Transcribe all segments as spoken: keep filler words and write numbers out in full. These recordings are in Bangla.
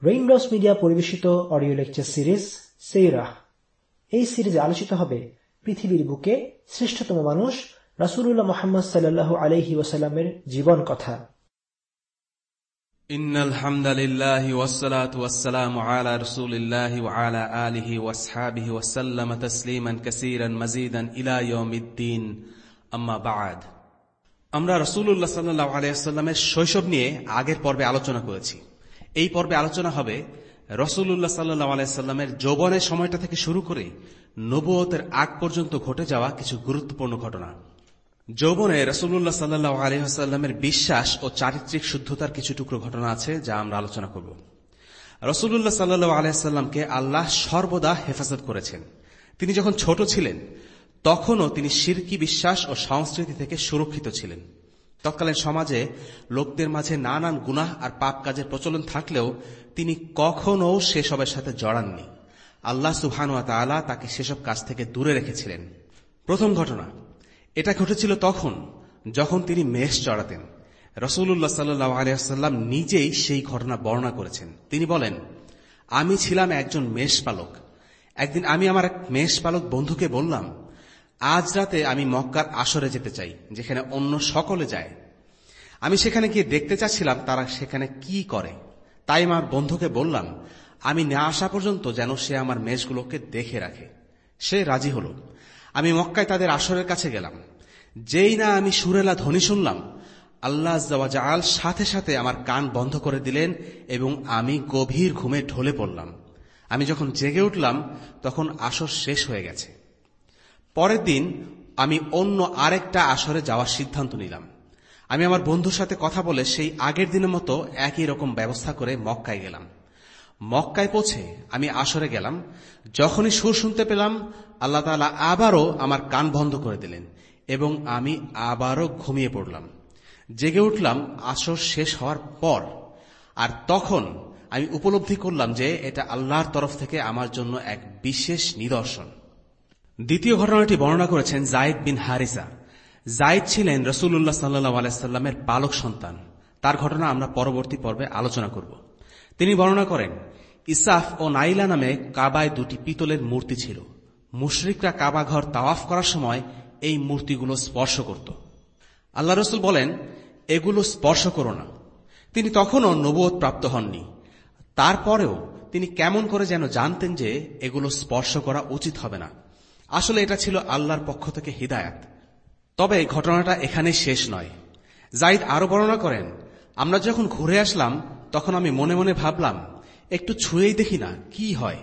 রেইনড্রপস মিডিয়া পরিবেশিত অডিও লেকচার সিরিজ সেইরাহ। এই সিরিজে আলোচিত হবে পৃথিবীর বুকে শ্রেষ্ঠতম মানুষ রাসূলুল্লাহ মুহাম্মদ সাল্লাল্লাহু আলাইহি ওয়াসাল্লামের জীবন কথা। ইন্নাল হামদালিল্লাহি ওয়াসসালাতু ওয়াসসালামু আলা রাসূলিল্লাহি ওয়া আলা আলিহি ওয়াসহাবিহি ওয়াসাল্লাম তাসলিমান কাসীরান মাজিদান ইলা ইয়াউমিদ্দিন, আম্মা বা'দ। আমরা রাসূলুল্লাহ সাল্লাল্লাহু আলাইহি ওয়াসাল্লামের শৈশব নিয়ে আগের পর্বে আলোচনা করেছি। এই পর্বে আলোচনা হবে রাসূলুল্লাহ সাল্লাল্লাহু আলাইহি ওয়াসাল্লামের যৌবনের সময়টা থেকে শুরু করে নবুয়তের আগ পর্যন্ত ঘটে যাওয়া কিছু গুরুত্বপূর্ণ ঘটনা। যৌবনে রাসূলুল্লাহ সাল্লাল্লাহু আলাইহি ওয়াসাল্লামের বিশ্বাস ও চারিত্রিক শুদ্ধতার কিছু টুকরো ঘটনা আছে যা আমরা আলোচনা করব। রাসূলুল্লাহ সাল্লাল্লাহু আলাইহি ওয়াসাল্লামকে আল্লাহ সর্বদা হেফাজত করেছেন। তিনি যখন ছোট ছিলেন তখনও তিনি শিরকি বিশ্বাস ও সংস্কৃতি থেকে সুরক্ষিত ছিলেন। তৎকালীন সমাজে লোকদের মাঝে নানান গুনাহ আর পাপ কাজের প্রচলন থাকলেও তিনি কখনও সেসবের সাথে জড়াননি। আল্লাহ সুবহানাহু ওয়া তাআলা তাকে সেসব কাজ থেকে দূরে রেখেছিলেন। প্রথম ঘটনা, এটা ঘটেছিল তখন যখন তিনি মেষ চড়াতেন। রাসূলুল্লাহ সাল্লাল্লাহু আলাইহি ওয়াসাল্লাম নিজেই সেই ঘটনা বর্ণনা করেছেন। তিনি বলেন, আমি ছিলাম একজন মেষপালক। একদিন আমি আমার এক মেষপালক বন্ধুকে বললাম, আজ রাতে আমি মক্কার আসরে যেতে চাই, যেখানে অন্য সকলে যায়। আমি সেখানে গিয়ে দেখতে চাচ্ছিলাম তারা সেখানে কি করে। তাই আমার বন্ধুকে বললাম, আমি না আসা পর্যন্ত যেন সে আমার মেষগুলোকে দেখে রাখে। সে রাজি হল। আমি মক্কায় তাদের আসরের কাছে গেলাম। যেই না আমি সুরেলা ধ্বনি শুনলাম, আল্লাহ আযজা ওয়া জাল সাথে সাথে আমার কান বন্ধ করে দিলেন এবং আমি গভীর ঘুমে ঢলে পড়লাম। আমি যখন জেগে উঠলাম তখন আসর শেষ হয়ে গেছে। পরের দিন আমি অন্য আরেকটা আসরে যাওয়ার সিদ্ধান্ত নিলাম। আমি আমার বন্ধুর সাথে কথা বলে সেই আগের দিনের মতো একই রকম ব্যবস্থা করে মক্কায় গেলাম। মক্কায় পৌঁছে আমি আসরে গেলাম। যখনই সুর শুনতে পেলাম, আল্লাহ তাআলা আবারও আমার কান বন্ধ করে দিলেন এবং আমি আবারও ঘুমিয়ে পড়লাম। জেগে উঠলাম আসর শেষ হওয়ার পর। আর তখন আমি উপলব্ধি করলাম যে এটা আল্লাহর তরফ থেকে আমার জন্য এক বিশেষ নিদর্শন। দ্বিতীয় ঘটনাটি বর্ণনা করেছেন যায়েদ বিন হারিসা। যায়েদ ছিলেন রাসূলুল্লাহ সাল্লাল্লাহু আলাইহি ওয়াসাল্লামের পালক সন্তান। তার ঘটনা আমরা পরবর্তী পর্বে আলোচনা করব। তিনি বর্ণনা করেন, ইসাফ ও নাইলা নামে কাবায় দুটি পিতলের মূর্তি ছিল। মুশরিকরা কাবা ঘর তাওয়াফ করার সময় এই মূর্তিগুলো স্পর্শ করত। আল্লাহ রাসূল বলেন, এগুলো স্পর্শ করো না। তিনি তখনও নবুয়ত প্রাপ্ত হননি। তারপরেও তিনি কেমন করে যেন জানতেন যে এগুলো স্পর্শ করা উচিত হবে না। আসলে এটা ছিল আল্লাহর পক্ষ থেকে হিদায়াত। তবে ঘটনাটা এখানে শেষ নয়। যায়েদ আরো বর্ণনা করেন, আমরা যখন ঘুরে আসলাম তখন আমি মনে মনে ভাবলাম, একটু ছুঁয়েই দেখি না কি হয়।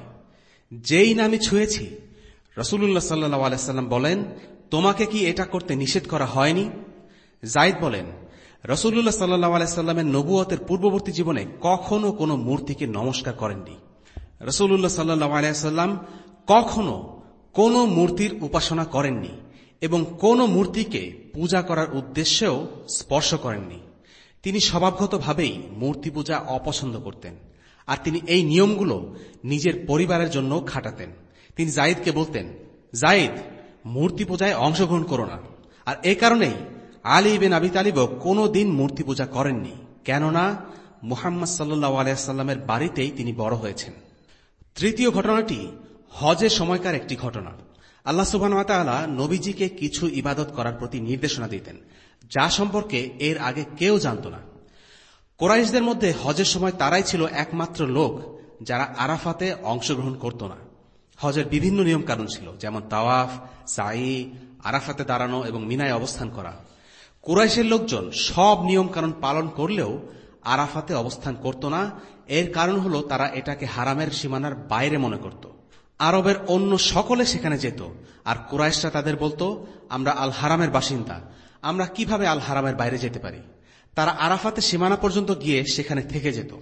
যেই না আমি ছুঁয়েছি, রাসূলুল্লাহ সাল্লাল্লাহু আলাইহি ওয়াসাল্লাম বলেন, তোমাকে কি এটা করতে নিষেধ করা হয়নি? যায়েদ বলেন, রাসূলুল্লাহ সাল্লাল্লাহু আলাইহি ওয়াসাল্লামের নবুয়তের পূর্ববর্তী জীবনে কখনো কোনো মূর্তিকে নমস্কার করেননি। রাসূলুল্লাহ সাল্লাল্লাহু আলাইহি ওয়াসাল্লাম কখনো কোন মূর্তির উপাসনা করেননি এবং কোন মূর্তিকে পূজা করার উদ্দেশ্যেও স্পর্শ করেননি। তিনি স্বভাবগতভাবেই মূর্তি পূজা অপছন্দ করতেন, আর তিনি এই নিয়মগুলো নিজের পরিবারের জন্য খাটাতেন। তিনি যায়েদকে বলতেন, যায়েদ, মূর্তি পূজায় অংশগ্রহণ করো না। আর এ কারণেই আলী ইবনে আবি তালিবও কোনো দিন মূর্তি পূজা করেননি, কেননা মুহাম্মদ সাল্লাল্লাহু আলাইহি ওয়াসাল্লামের বাড়িতেই তিনি বড় হয়েছেন। তৃতীয় ঘটনাটি হজের সময়কার একটি ঘটনা। আল্লাহ সুবহানাহু ওয়া তাআলা নবীজিকে কিছু ইবাদত করার প্রতি নির্দেশনা দিতেন, যা সম্পর্কে এর আগে কেউ জানত না। কুরাইশদের মধ্যে হজের সময় তারাই ছিল একমাত্র লোক যারা আরাফাতে অংশগ্রহণ করত না। হজের বিভিন্ন নিয়ম কানুন ছিল, যেমন তাওয়াফ, সাই, আরাফাতে দাঁড়ানো এবং মিনায় অবস্থান করা। কুরাইশের লোকজন সব নিয়ম কানুন পালন করলেও আরাফাতে অবস্থান করত না। এর কারণ হলো তারা এটাকে হারামের সীমানার বাইরে মনে করত। আরবের অন্য সকলে সেখানে যেত, আর কুরাইশরা তাদের বলতো, আমরা আল হারামের বাসিন্দা, আমরা কিভাবে আল হারামের বাইরে যেতে পারি। তারা আরাফাতে সীমানা পর্যন্ত গিয়ে সেখানে থেকে যেত।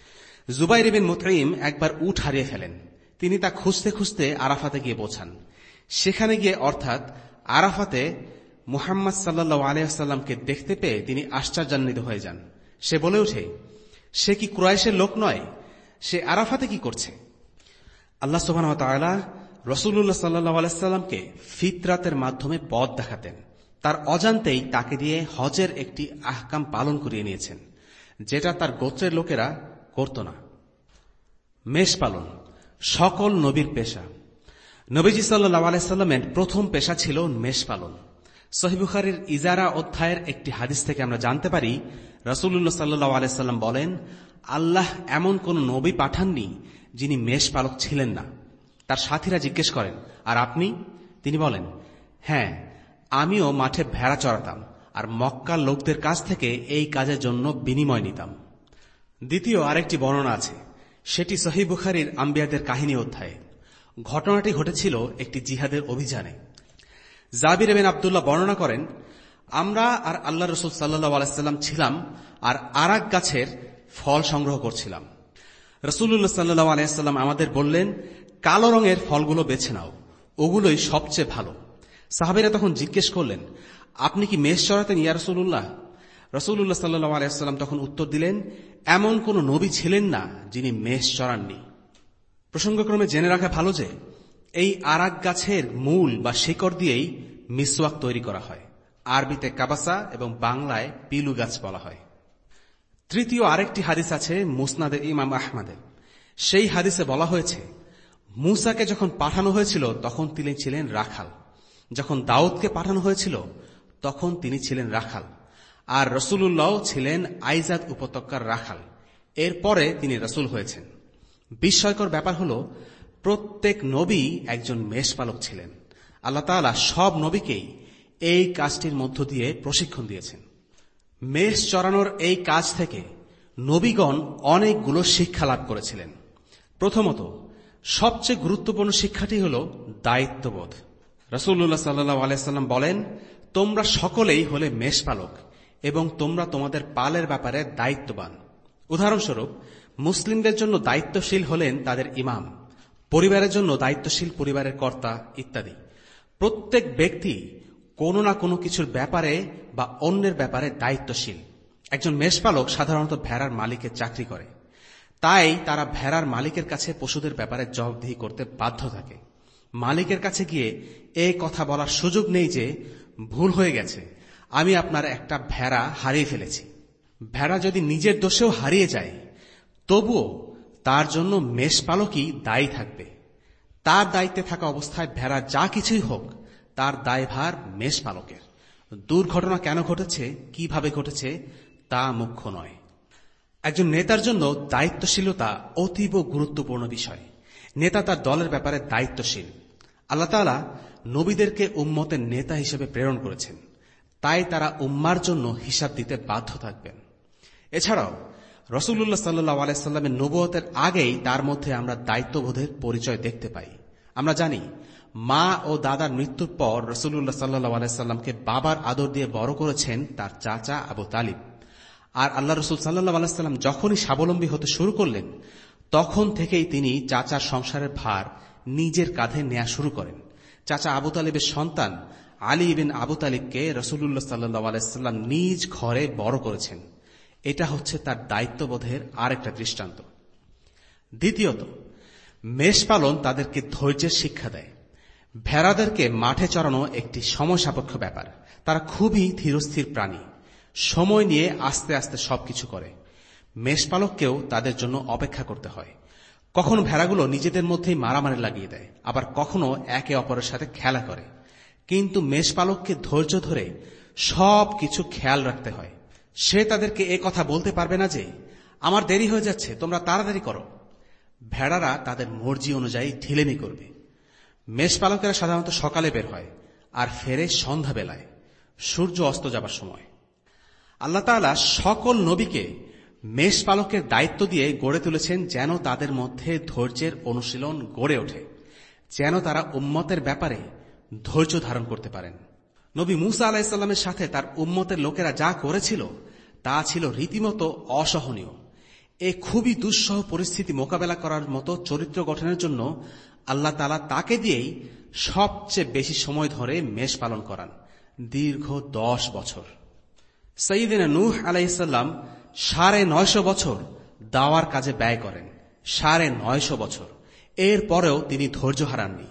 জুবাইর বিন মুতঈম একবার উট হারিয়ে ফেলেন। তিনি তা খুঁজতে খুঁজতে আরাফাতে গিয়ে পৌঁছান। সেখানে গিয়ে অর্থাৎ আরাফাতে মুহাম্মদ সাল্লাল্লাহু আলাইহি ওয়াসাল্লামকে দেখতে পেয়ে তিনি আশ্চর্যান্বিত হয়ে যান। সে বলে ওঠে, সে কি কুরাইশের লোক নয়? সে আরাফাতে কি করছে? আল্লাহ সুবহানাহু ওয়া তাআলা রাসূলুল্লাহ সাল্লাল্লাহু আলাইহি ওয়াসাল্লামকে ফিতরাতের মাধ্যমে পথ দেখাতেন। তার অজান্তেই তাকে দিয়ে হজের একটি আহকাম পালন করিয়ে নিয়েছেন, যেটা তার গোত্রের লোকেরা করত না। মেষ পালন সকল নবীর পেশা। নবীজি সাল্লাল্লাহু আলাইহি সাল্লামের প্রথম পেশা ছিল মেষ পালন। সহিহ বুখারীর ইজারা অধ্যায়ের একটি হাদিস থেকে আমরা জানতে পারি, রাসূলুল্লাহ সাল্লাল্লাহু আলাইহি সাল্লাম বলেন, আল্লাহ এমন কোন নবী পাঠাননি যিনি মেষ পালক ছিলেন না। তার সাথীরা জিজ্ঞেস করেন, আর আপনি? তিনি বলেন, হ্যাঁ, আমিও মাঠে ভেড়া চড়াতাম আর মক্কার লোকদের কাছ থেকে এই কাজের জন্য বিনিময় নিতাম। দ্বিতীয় আরেকটি বর্ণনা আছে, সেটি সহিহ বুখারীর আম্বিয়াদের কাহিনী অধ্যায়ে। ঘটনাটি ঘটেছিল একটি জিহাদের অভিযানে। জাবির ইবনে আব্দুল্লাহ বর্ণনা করেন, আমরা আর আল্লাহ রাসূল সাল্লাল্লাহু আলাইহি সাল্লাম ছিলাম আর আরাক গাছের ফল সংগ্রহ করছিলাম। রাসূলুল্লাহ সাল্লাল্লাহু আলাইহি সাল্লাম আমাদের বললেন, কালো রঙের ফলগুলো বেছে নাও, ওগুলোই সবচেয়ে ভালো। সাহাবীরা তখন জিজ্ঞেস করলেন, আপনি কি মেষ চড়াতেন ইয়া রাসূলুল্লাহ? রাসূলুল্লাহ সাল্লাল্লাহু আলাইহি সাল্লাম তখন উত্তর দিলেন, এমন কোন নবী ছিলেন না যিনি মেষ চড়াননি। প্রসঙ্গক্রমে জেনে রাখা ভালো যে এই আরাক গাছের মূল বা শিকড় দিয়েই মিসওয়াক তৈরি করা হয়। আরবিতে কাবাসা এবং বাংলায় পিলু গাছ বলা হয়। তৃতীয় আরেকটি হাদিস আছে মুসনাদে ইমাম আহমদের। সেই হাদিসে বলা হয়েছে, মূসাকে যখন পাঠানো হয়েছিল তখন তিনি ছিলেন রাখাল, যখন দাউদকে পাঠানো হয়েছিল তখন তিনি ছিলেন রাখাল, আর রাসূলুল্লাহ ছিলেন আইজাদ উপত্যকার রাখাল। এরপরে তিনি রাসূল হয়েছেন। বিস্ময়কর ব্যাপার হল, প্রত্যেক নবী একজন মেষপালক ছিলেন। আল্লাহ তাআলা সব নবীকেই এই কাজটির মধ্য দিয়ে প্রশিক্ষণ দিয়েছেন। মেষ চড়ানোর এই কাজ থেকে নবীগণ অনেকগুলো শিক্ষা লাভ করেছিলেন। প্রথমত, সবচেয়ে গুরুত্বপূর্ণ শিক্ষাটি হল দায়িত্ববোধ। রাসূলুল্লাহ সাল্লাল্লাহু আলাইহি সাল্লাম বলেন, তোমরা সকলেই হলে মেষপালক এবং তোমরা তোমাদের পালের ব্যাপারে দায়িত্ববান। উদাহরণস্বরূপ, মুসলিমদের জন্য দায়িত্বশীল হলেন তাদের ইমাম, পরিবারের জন্য দায়িত্বশীল পরিবারের কর্তা ইত্যাদি। প্রত্যেক ব্যক্তি কোনো না কোনো কিছুর ব্যাপারে বা অন্যের ব্যাপারে দায়িত্বশীল। একজন মেষপালক সাধারণত ভেড়ার মালিকের চাকরি করে, তাই তারা ভেড়ার মালিকের কাছে পশুদের ব্যাপারে জবাবদিহি করতে বাধ্য থাকে। মালিকের কাছে গিয়ে এই কথা বলার সুযোগ নেই যে, ভুল হয়ে গেছে, আমি আপনার একটা ভেড়া হারিয়ে ফেলেছি। ভেড়া যদি নিজের দোষেও হারিয়ে যায়, তবুও তার জন্য মেষপালকই দায়ী থাকবে। তার দায়িত্বে থাকা অবস্থায় ভেড়া যা কিছুই হোক, তার দায়ভার মেষপালকের। দুর্ঘটনা কেন ঘটেছে, কিভাবে ঘটেছে, তা মুখ্য নয়। একজন নেতার জন্য দায়িত্বশীলতা অতীব গুরুত্বপূর্ণ বিষয়। নেতা তার দলের ব্যাপারে দায়িত্বশীল। আল্লাহ তাআলা নবীদেরকে উম্মতের নেতা হিসেবে প্রেরণ করেছেন, তাই তারা উম্মার জন্য হিসাব দিতে বাধ্য থাকবেন। এছাড়াও রাসূলুল্লাহ সাল্লাল্লাহু আলাইহি সাল্লামের নবুয়তের আগেই তার মধ্যে আমরা দায়িত্ববোধের পরিচয় দেখতে পাই। আমরা জানি, মা ও দাদার মৃত্যুর পর রাসূলুল্লাহ সাল্লাল্লাহু আলাইহি সাল্লামকে বাবার আদর দিয়ে বড় করেছেন তার চাচা আবু তালিব। আর আল্লাহ রাসূল সাল্লাল্লাহু আলাইহি সাল্লাম যখনই স্বাবলম্বী হতে শুরু করলেন, তখন থেকেই তিনি চাচার সংসারের ভার নিজের কাঁধে নেওয়া শুরু করেন। চাচা আবু তালিবের সন্তান আলী ইবনে আবু তালিবকে রাসূলুল্লাহ সাল্লাল্লাহু আলাইহি সাল্লাম নিজ ঘরে বড় করেছেন। এটা হচ্ছে তার দায়িত্ববোধের আরেকটা দৃষ্টান্ত। দ্বিতীয়ত, মেষপালন তাদেরকে ধৈর্যের শিক্ষা দেয়। ভেড়াদেরকে মাঠে চড়ানো একটি সময় সাপেক্ষ ব্যাপার। তারা খুবই ধীরস্থির প্রাণী, সময় নিয়ে আস্তে আস্তে সবকিছু করে। মেষপালককেও তাদের জন্য অপেক্ষা করতে হয়। কখনো ভেড়াগুলো নিজেদের মধ্যেই মারামারি লাগিয়ে দেয়, আবার কখনো একে অপরের সাথে খেলা করে। কিন্তু মেষপালককে ধৈর্য ধরে সব কিছু খেয়াল রাখতে হয়। সে তাদেরকে এ কথা বলতে পারবে না যে, আমার দেরি হয়ে যাচ্ছে, তোমরা তাড়াতাড়ি করো। ভেড়ারা তাদের মর্জি অনুযায়ী ঢিলেমি করবে। মেষপালকেরা সাধারণত সকালে বের হয় আর ফেরে সন্ধ্যাবেলায়, সূর্য অস্ত যাবার সময়। আল্লাহ তাআলা সকল নবীকে মেষপালকের দায়িত্ব দিয়ে গড়ে তুলেছেন, যেন তাদের মধ্যে ধৈর্যের অনুশীলন গড়ে ওঠে, যেন তারা উম্মতের ব্যাপারে ধৈর্য ধারণ করতে পারেন। নবী মূসা আলাইহিস সালামের সাথে তার উম্মতের লোকেরা যা করেছিল তা ছিল রীতিমতো অসহনীয়। এ খুবই দুঃসহ পরিস্থিতি মোকাবেলা করার মতো চরিত্র গঠনের জন্য আল্লাহ তাআলা তাকে দিয়েই সবচেয়ে বেশি সময় ধরে মেষ পালন করান, দীর্ঘ দশ বছর। সাইয়্যিদিনা নূহ আলাইহিস সালাম সাড়ে নয়শো বছর দাওয়ার কাজে ব্যয় করেন, সাড়ে নয়শো বছর। এর পরেও তিনি ধৈর্য হারাননি,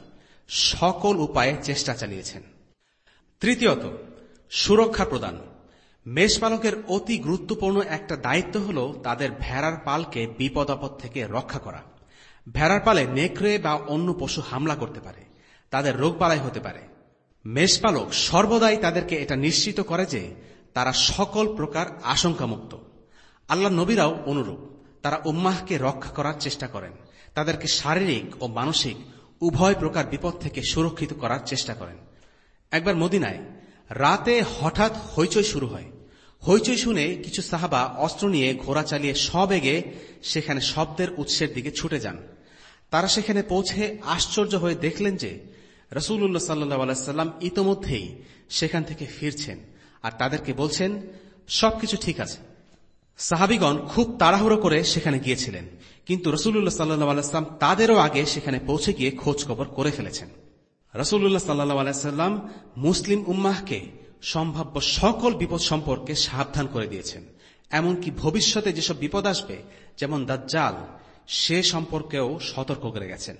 সকল উপায়ে চেষ্টা চালিয়েছেন। তৃতীয়ত, সুরক্ষা প্রদান। মেষপালকের অতি গুরুত্বপূর্ণ একটা দায়িত্ব হল তাদের ভেড়ার পালকে বিপদ আপদ থেকে রক্ষা করা। ভেড়ার পালে নেকড়ে বা অন্য পশু হামলা করতে পারে, তাদের রোগবালাই হতে পারে। মেষপালক সর্বদাই তাদেরকে এটা নিশ্চিত করে যে তারা সকল প্রকার আশঙ্কামুক্ত। আল্লাহ নবীরাও অনুরূপ, তারা উম্মাহকে রক্ষা করার চেষ্টা করেন, তাদেরকে শারীরিক ও মানসিক উভয় প্রকার বিপদ থেকে সুরক্ষিত করার চেষ্টা করেন। একবার মদিনায় রাতে হঠাৎ হইচই শুরু হয়। হইচই শুনে কিছু সাহাবা অস্ত্র নিয়ে ঘোড়া চালিয়ে সবেগে সেখানে শব্দের উৎসের দিকে ছুটে যান। তারা সেখানে পৌঁছে আশ্চর্য হয়ে দেখলেন যে রাসূলুল্লাহ সাল্লাল্লাহু আলাইহি সাল্লাম ইতোমধ্যেই সেখান থেকে ফিরছেন আর তাদেরকে বলছেন সবকিছু ঠিক আছে। সাহাবীগণ খুব তাড়াহুড়ো করে সেখানে গিয়েছিলেন, কিন্তু রাসূলুল্লাহ সাল্লাল্লাহু আলাইহি সাল্লাম তাদেরও আগে সেখানে পৌঁছে গিয়ে খোঁজ খবর করে ফেলেছেন। রাসূলুল্লাহ সাল্লাল্লাহু আলাইহি সাল্লাম মুসলিম উম্মাহকে সম্ভাব্য সকল বিপদ সম্পর্কে সাবধান করে দিয়েছেন, এমনকি ভবিষ্যতে যেসব বিপদ আসবে যেমন দাজ্জাল, সে সম্পর্কেও সতর্ক করে গেছেন।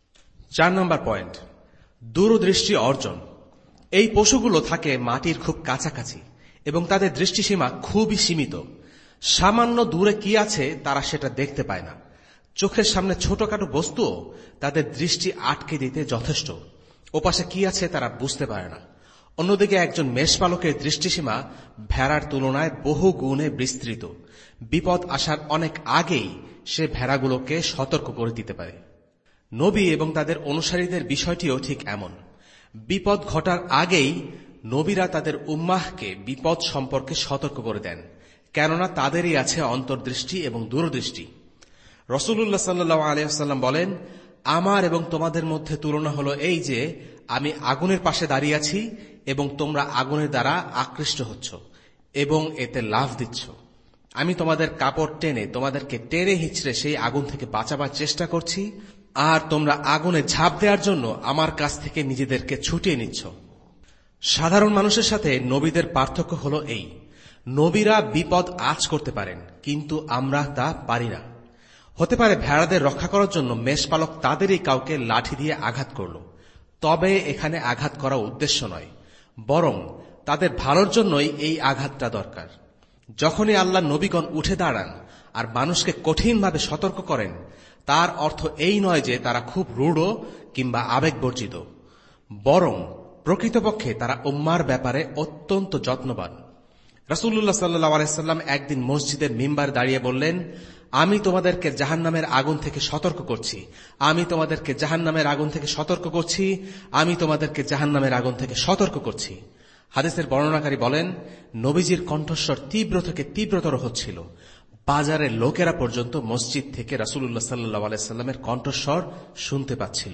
চার নম্বর পয়েন্ট, দূরদৃষ্টি অর্জন। এই পশুগুলো থাকে মাটির খুব কাছাকাছি এবং তাদের দৃষ্টিসীমা খুবই সীমিত। সামান্য দূরে কি আছে তারা সেটা দেখতে পায় না। চোখের সামনে ছোটখাটো বস্তুও তাদের দৃষ্টি আটকে দিতে যথেষ্ট। ওপাশে কি আছে তারা বুঝতে পারে না। অন্যদিকে একজন মেষপালকের দৃষ্টিসীমা ভেড়ার তুলনায় বহু গুণে বিস্তৃত। বিপদ আসার অনেক আগেই সে ভেড়াগুলোকে সতর্ক করে দিতে পারে। নবী এবং তাদের অনুসারীদের বিষয়টিও ঠিক এমন। বিপদ ঘটার আগেই নবীরা তাদের উম্মাহকে বিপদ সম্পর্কে সতর্ক করে দেন, কেননা তাদেরই আছে অন্তর্দৃষ্টি এবং দূরদৃষ্টি। রাসূলুল্লাহ সাল্লাল্লাহু আলাইহি ওয়াসাল্লাম বলেন, আমার এবং তোমাদের মধ্যে তুলনা হলো এই যে আমি আগুনের পাশে দাঁড়িয়ে আছি এবং তোমরা আগুনের দ্বারা আকৃষ্ট হচ্ছ এবং এতে লাফ দিচ্ছ। আমি তোমাদের কাপড় টেনে তোমাদেরকে টেনে হিঁচড়ে সেই আগুন থেকে বাঁচাবার চেষ্টা করছি, আর তোমরা আগুনে ঝাঁপ দেওয়ার জন্য আমার কাছ থেকে নিজেদেরকে ছুটিয়ে নিচ্ছ। সাধারণ মানুষের সাথে নবীদের পার্থক্য হলো এই, নবীরা বিপদ আঁচ করতে পারেন, কিন্তু আমরা তা পারি না। হতে পারে ভেড়াদের রক্ষা করার জন্য মেষপালক তাদেরই কাউকে লাঠি দিয়ে আঘাত করল, তবে এখানে আঘাত করা উদ্দেশ্য নয়, বরং তাদের ভালোর জন্যই এই আঘাতটা দরকার। যখনই আল্লাহ নবীগণ উঠে দাঁড়ান আর মানুষকে কঠিনভাবে সতর্ক করেন, তার অর্থ এই নয় যে তারা খুব রূঢ় কিংবা আবেগবর্জিত, বরং প্রকৃতপক্ষে তারা উম্মার ব্যাপারে অত্যন্ত যত্নবান। রাসূলুল্লাহ সাল্লাল্লাহু আলাইহি সাল্লাম একদিন মসজিদের মিম্বারে দাঁড়িয়ে বললেন, আমি তোমাদেরকে জাহান্নামের আগুন থেকে সতর্ক করছি, আমি তোমাদেরকে জাহান্নামের আগুন থেকে সতর্ক করছি, আমি তোমাদেরকে জাহান্নামের আগুন থেকে সতর্ক করছি। হাদিসের বর্ণনাকারী বলেন, নবীজির কণ্ঠস্বর তীব্র থেকে তীব্রতর হচ্ছিল। বাজারের লোকেরা পর্যন্ত মসজিদ থেকে রাসূলুল্লাহ সাল্লাল্লাহু আলাইহি সাল্লামের কণ্ঠস্বর শুনতে পাচ্ছিল।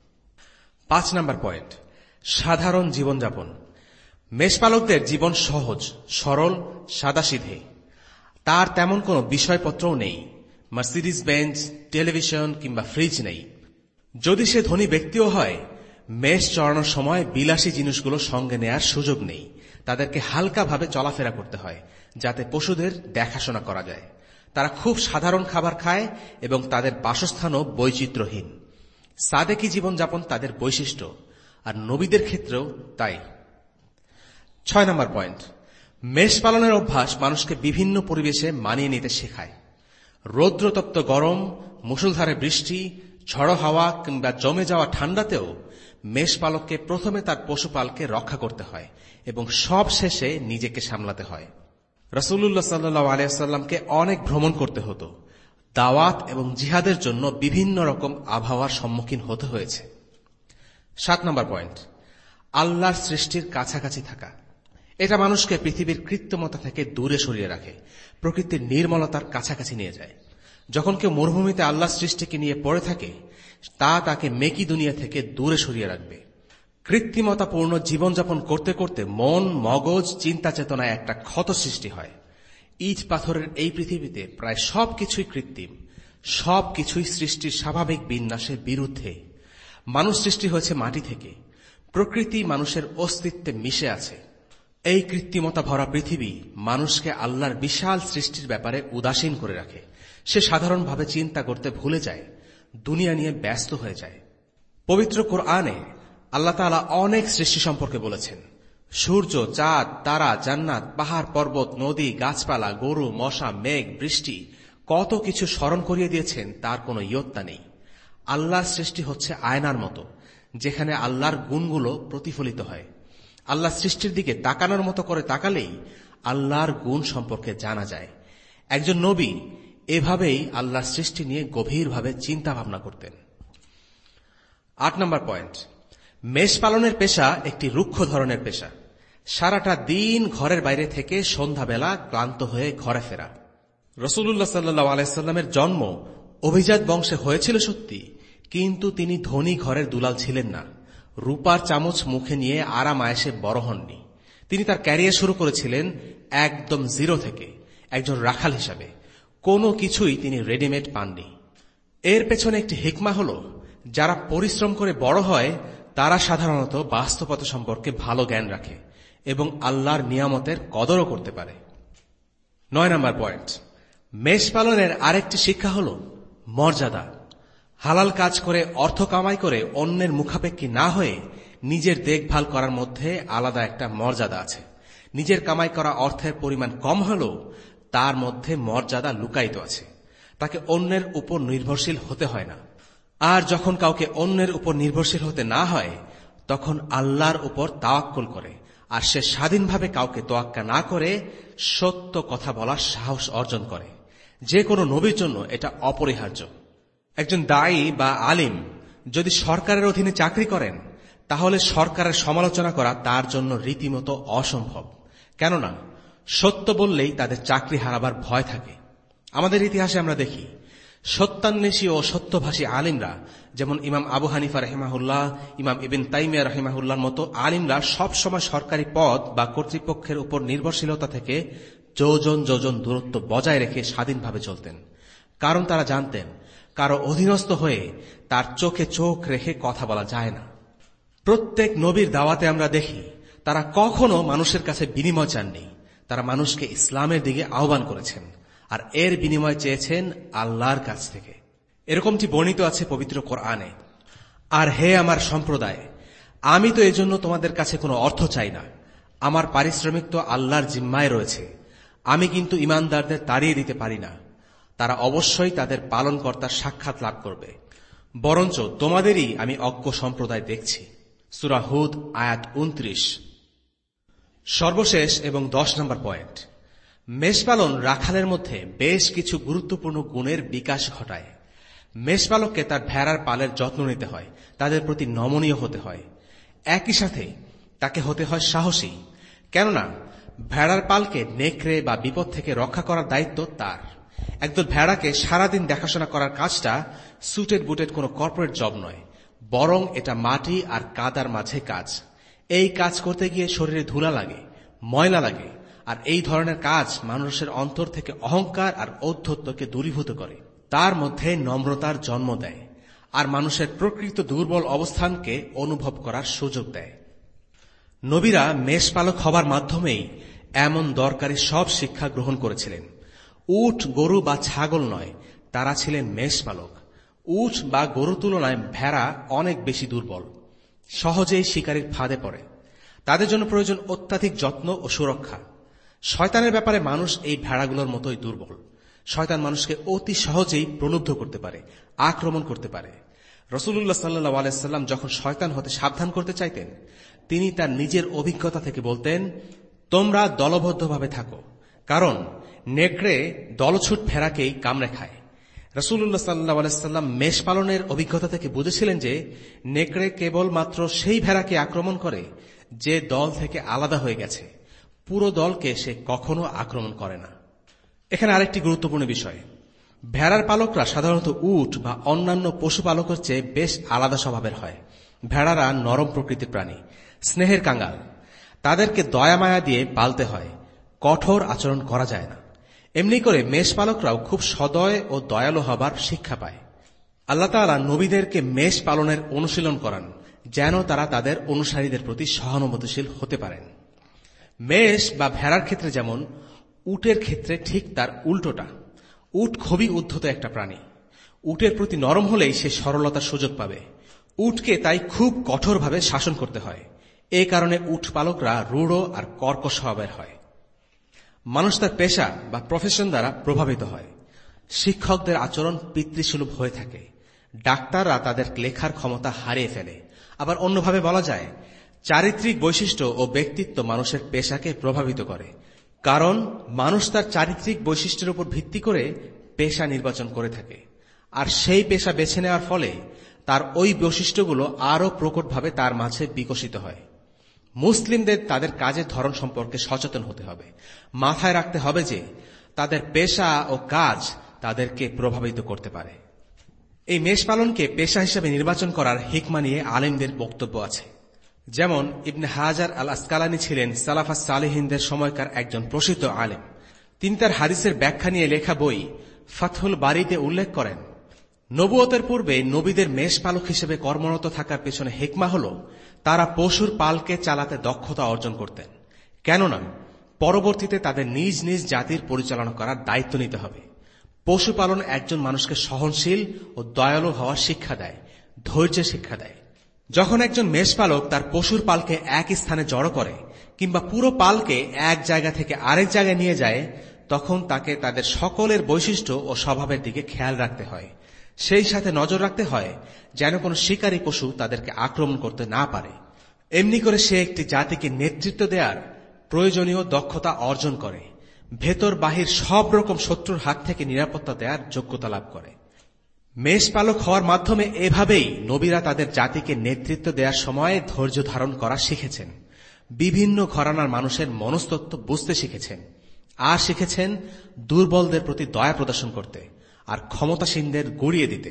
পাঁচ নম্বর পয়েন্ট, সাধারণ জীবনযাপন। মেষপালকদের জীবন সহজ, সরল, সাদাসিধে। তার তেমন কোনো বিষয়পত্রও নেই, মার্সিডিজ বেঞ্জ, টেলিভিশন কিংবা ফ্রিজ নেই। যদি সে ধনী ব্যক্তিও হয়, মেষ চড়ানোর সময় বিলাসী জিনিসগুলো সঙ্গে নেয়ার সুযোগ নেই। তাদেরকে হালকাভাবে চলাফেরা করতে হয়, যাতে পশুদের দেখাশোনা করা যায়। তারা খুব সাধারণ খাবার খায় এবং তাদের বাসস্থানও বৈচিত্র্যহীন। সাদেকি জীবনযাপন তাদের বৈশিষ্ট্য, আর নবীদের ক্ষেত্রেও তাই। ছয় নম্বর পয়েন্ট, মেষ পালনের অভ্যাস মানুষকে বিভিন্ন পরিবেশে মানিয়ে নিতে শেখায়। রৌদ্রতপ্ত গরম, মুষলধারে বৃষ্টি, ঝড়ো হাওয়া কিংবা জমে যাওয়া ঠান্ডাতেও মেষপালককে প্রথমে তার পশুপালকে রক্ষা করতে হয় এবং সব শেষে নিজেকে সামলাতে হয়। রাসূলুল্লাহ সাল্লাল্লাহু আলাইহি ওয়াসাল্লামকে অনেক ভ্রমণ করতে হতো। দাওয়াত এবং জিহাদের জন্য বিভিন্ন রকম আবহাওয়ার সম্মুখীন হতে হয়েছে। সাত নম্বর পয়েন্ট, আল্লাহর সৃষ্টির কাছাকাছি থাকা। এটা মানুষকে পৃথিবীর কৃত্রিমতা থেকে দূরে সরিয়ে রাখে, প্রকৃতির নির্মলতার কাছাকাছি নিয়ে যায়। যখন কেউ মরুভূমিতে আল্লাহর সৃষ্টিকে নিয়ে পড়ে থাকে, তা তাকে মেকি দুনিয়া থেকে দূরে সরিয়ে রাখবে। কৃত্রিমতাপূর্ণ জীবনযাপন করতে করতে মন, মগজ, চিন্তা চেতনায় একটা ক্ষত সৃষ্টি হয়। ইট পাথরের এই পৃথিবীতে প্রায় সবকিছুই কৃত্রিম, সবকিছুই সৃষ্টির স্বাভাবিক বিন্যাসের বিরুদ্ধে। মানুষ সৃষ্টি হয়েছে মাটি থেকে, প্রকৃতি মানুষের অস্তিত্বে মিশে আছে। এই কৃত্রিমতা ভরা পৃথিবী মানুষকে আল্লাহর বিশাল সৃষ্টির ব্যাপারে উদাসীন করে রাখে। সে সাধারণভাবে চিন্তা করতে ভুলে যায়, দুনিয়া নিয়ে ব্যস্ত হয়ে যায়। পবিত্র কোরআনে আল্লাহ তাআলা অনেক সৃষ্টি সম্পর্কে বলেছেন। সূর্য, চাঁদ, তারা, জান্নাত, পাহাড়, পর্বত, নদী, গাছপালা, গরু, মশা, মেঘ, বৃষ্টি, কত কিছু স্মরণ করিয়ে দিয়েছেন তার কোনো ইয়ত্তা নেই। আল্লাহর সৃষ্টি হচ্ছে আয়নার মতো, যেখানে আল্লাহর গুণগুলো প্রতিফলিত হয়। আল্লাহ সৃষ্টির দিকে তাকানোর মতো করে তাকালেই আল্লাহর গুণ সম্পর্কে জানা যায়। একজন নবী এভাবেই আল্লাহর সৃষ্টি নিয়ে গভীরভাবে চিন্তা ভাবনা করতেন। আট নম্বর পয়েন্ট, মেষ পালনের পেশা একটি রুক্ষ ধরনের পেশা। সারাটা দিন ঘরের বাইরে থেকে সন্ধ্যাবেলা ক্লান্ত হয়ে ঘরে ফেরা। রাসূলুল্লাহ সাল্লাল্লাহু আলাইহি সাল্লামের জন্ম অভিজাত বংশে হয়েছিল সত্যি, কিন্তু তিনি ধনী ঘরের দুলাল ছিলেন না। রূপার চামচ মুখে নিয়ে আরাম আয়েশে বড় হননি। তিনি তার ক্যারিয়ার শুরু করেছিলেন একদম জিরো থেকে, একজন রাখাল হিসাবে। কোনো কিছুই তিনি রেডিমেড পাননি। এর পেছনে একটি হিকমা হল, যারা পরিশ্রম করে বড় হয় তারা সাধারণত বাস্তবতা সম্পর্কে ভালো জ্ঞান রাখে এবং আল্লাহর নিয়ামতের কদরও করতে পারে। নয় নম্বর পয়েন্ট, মেষ পালনের আরেকটি শিক্ষা হল মর্যাদা। হালাল কাজ করে অর্থ কামাই করে অন্যের মুখাপেক্ষী না হয়ে নিজের দেখভাল করার মধ্যে আলাদা একটা মর্যাদা আছে। নিজের কামাই করা অর্থের পরিমাণ কম হলেও তার মধ্যে মর্যাদা লুকায়িত আছে। তাকে অন্যের উপর নির্ভরশীল হতে হয় না। আর যখন কাউকে অন্যের উপর নির্ভরশীল হতে না হয়, তখন আল্লাহর উপর তাওয়াক্কুল করে, আর সে স্বাধীনভাবে কাউকে তোয়াক্কা না করে সত্য কথা বলার সাহস অর্জন করে। যে কোনো নবীর জন্য এটা অপরিহার্য। একজন দায়ী বা আলিম যদি সরকারের অধীনে চাকরি করেন, তাহলে সরকারের সমালোচনা করা তার জন্য রীতিমতো অসম্ভব। কেননা সত্য বললেই তাদের চাকরি হারাবার ভয় থাকে। আমাদের ইতিহাসে আমরা দেখি সত্যান্বেষী ও সত্যভাষী আলিমরা, যেমন ইমাম আবু হানিফা রাহিমাহুল্লাহ, ইমাম ইবনে তাইমিয়া রাহিমাহুল্লাহর মতো আলিমরা সবসময় সরকারি পদ বা কর্তৃপক্ষের উপর নির্ভরশীলতা থেকে যোজন যোজন দূরত্ব বজায় রেখে স্বাধীনভাবে চলতেন। কারণ তারা জানতেন কারো অধীনস্থ হয়ে তার চোখে চোখ রেখে কথা বলা যায় না। প্রত্যেক নবীর দাওয়াতে আমরা দেখি তারা কখনো মানুষের কাছে বিনিময় চাননি। তারা মানুষকে ইসলামের দিকে আহ্বান করেছেন, আর এর বিনিময় চেয়েছেন আল্লাহর কাছ থেকে। এরকমটি বর্ণিত আছে পবিত্র কোরআনে। আর হে আমার সম্প্রদায়, আমি তো এজন্য তোমাদের কাছে কোনো অর্থ চাই না। আমার পারিশ্রমিক তো আল্লাহর জিম্মায় রয়েছে। আমি কিন্তু ঈমানদারদের তাড়িয়ে দিতে পারি না। তারা অবশ্যই তাদের পালনকর্তার সাক্ষাৎ লাভ করবে, বরঞ্চ তোমাদেরই আমি অজ্ঞ সম্প্রদায় দেখছি। সূরা হুদ আয়াত উনত্রিশ। সর্বশেষ এবং দশ নম্বর পয়েন্ট, মেষপালন রাখালের মধ্যে বেশ কিছু গুরুত্বপূর্ণ গুণের বিকাশ ঘটায়। মেষপালককে তার ভেড়ার পালের যত্ন নিতে হয়, তাদের প্রতি নমনীয় হতে হয়। একই সাথে তাকে হতে হয় সাহসী, কেননা ভেড়ার পালকে নেকড়ে বা বিপদ থেকে রক্ষা করার দায়িত্ব তার। একদল ভেড়াকে সারাদিন দেখাশোনা করার কাজটা সুটেড বুটেড কোনো কর্পোরেট জব নয়, বরং এটা মাটি আর কাদার মাঝে কাজ। এই কাজ করতে গিয়ে শরীরে ধুলা লাগে, ময়লা লাগে, আর এই ধরনের কাজ মানুষের অন্তর থেকে অহংকার আর ঔদ্ধত্যকে দূরীভূত করে, তার মধ্যে নম্রতার জন্ম দেয়, আর মানুষের প্রকৃত দুর্বল অবস্থানকে অনুভব করার সুযোগ দেয়। নবীরা মেষপালক হবার মাধ্যমেই এমন দরকারি সব শিক্ষা গ্রহণ করেছিলেন। উট, গরু বা ছাগল নয়, তারা ছিলেন মেষপালক। উট বা গরুর তুলনায় ভেড়া অনেক বেশি দুর্বল, সহজেই শিকারীর ফাঁদে পড়ে। তাদের জন্য প্রয়োজন অত্যাধিক যত্ন ও সুরক্ষা। শয়তানের ব্যাপারে মানুষ এই ভেড়াগুলোর মতোই দুর্বল। শয়তান মানুষকে অতি সহজেই প্রলুব্ধ করতে পারে, আক্রমণ করতে পারে। রাসূলুল্লাহ সাল্লাল্লাহু আলাইহি সাল্লাম যখন শয়তান হতে সাবধান করতে চাইতেন, তিনি তার নিজের অভিজ্ঞতা থেকে বলতেন, তোমরা দলবদ্ধভাবে থাকো, কারণ নেকড়ে দলছুট ভেড়াকেই কামড়ে খায়। রাসূলুল্লাহ সাল্লাল্লাহু আলাইহি সাল্লাম মেষ পালনের অভিজ্ঞতা থেকে বুঝেছিলেন যে নেকড়ে কেবলমাত্র সেই ভেড়াকে আক্রমণ করে যে দল থেকে আলাদা হয়ে গেছে, পুরো দলকে সে কখনো আক্রমণ করে না। এখানে আরেকটি গুরুত্বপূর্ণ বিষয়, ভেড়ার পালকরা সাধারণত উট বা অন্যান্য পশুপালকের চেয়ে বেশ আলাদা স্বভাবের হয়। ভেড়ারা নরম প্রকৃতির প্রাণী, স্নেহের কাঙ্গাল। তাদেরকে দয়া মায়া দিয়ে পালতে হয়, কঠোর আচরণ করা যায় না। এমনি করে মেষ পালকরাও খুব সদয় ও দয়ালু হবার শিক্ষা পায়। আল্লাহ তাআলা নবীদেরকে মেষ পালনের অনুশীলন করান, যেন তারা তাদের অনুসারীদের প্রতি সহানুভূতিশীল হতে পারেন। মেষ বা ভেড়ার ক্ষেত্রে যেমন, উটের ক্ষেত্রে ঠিক তার উল্টোটা। উট খুবই উদ্ধত একটা প্রাণী। উটের প্রতি নরম হলেই সে সরলতার সুযোগ পাবে। উটকে তাই খুব কঠোরভাবে শাসন করতে হয়। এ কারণে উট পালকরা রূঢ় আর কর্কশ স্বভাবের হয়। মানুষ তার পেশা বা প্রফেশন দ্বারা প্রভাবিত হয়। শিক্ষকদের আচরণ পিতৃসুলভ হয়ে থাকে, ডাক্তাররা তাদের লেখার ক্ষমতা হারিয়ে ফেলে। আবার অন্যভাবে বলা যায়, চারিত্রিক বৈশিষ্ট্য ও ব্যক্তিত্ব মানুষের পেশাকে প্রভাবিত করে, কারণ মানুষ তার চারিত্রিক বৈশিষ্ট্যের উপর ভিত্তি করে পেশা নির্বাচন করে থাকে, আর সেই পেশা বেছে নেওয়ার ফলে তার ওই বৈশিষ্ট্যগুলো আরও প্রকটভাবে তার মাঝে বিকশিত হয়। মুসলিমদের তাদের কাজের ধরন সম্পর্কে সচেতন হতে হবে। মাথায় রাখতে হবে যে তাদের পেশা ও কাজ তাদেরকে প্রভাবিত করতে পারে। এই মেষ পালনকে পেশা হিসেবে নির্বাচন করার হিকমা নিয়ে আলেমদের বক্তব্য আছে। যেমন ইবনে হাজার আল আসকালানী ছিলেন সালাফাস সালেহিনদের সময়কার একজন প্রসিদ্ধ আলেম। তিনি তার হাদিসের ব্যাখ্যা নিয়ে লেখা বই ফাতহুল বারীতে উল্লেখ করেন, নবুয়তের পূর্বে নবীদের মেষ পালক হিসেবে কর্মরত থাকার পেছনে হিকমা হল তারা পশুর পালকে চালাতে দক্ষতা অর্জন করতেন, কেননা পরবর্তীতে তাদের নিজ নিজ জাতির পরিচালনা করার দায়িত্ব নিতে হবে। পশুপালন একজন মানুষকে সহনশীল ও দয়ালু হওয়ার শিক্ষা দেয়, ধৈর্যের শিক্ষা দেয়। যখন একজন মেষপালক তার পশুর পালকে এক স্থানে জড়ো করে কিংবা পুরো পালকে এক জায়গা থেকে আরেক জায়গায় নিয়ে যায়, তখন তাকে তাদের সকলের বৈশিষ্ট্য ও স্বভাবের দিকে খেয়াল রাখতে হয়। সেই সাথে নজর রাখতে হয় যেন কোনো শিকারী পশু তাদেরকে আক্রমণ করতে না পারে। এমনি করে সে একটি জাতিকে নেতৃত্ব দেওয়ার প্রয়োজনীয় দক্ষতা অর্জন করে, ভেতর বাহির সব রকম শত্রুর হাত থেকে নিরাপত্তা দেওয়ার যোগ্যতা লাভ করে। মেষপালক হওয়ার মাধ্যমে এভাবেই নবীরা তাদের জাতিকে নেতৃত্ব দেওয়ার সময় ধৈর্য ধারণ করা শিখেছেন, বিভিন্ন ঘরানার মানুষের মনস্তত্ত্ব বুঝতে শিখেছেন, আর শিখেছেন দুর্বলদের প্রতি দয়া প্রদর্শন করতে আর ক্ষমতাসীনদের গুড়িয়ে দিতে।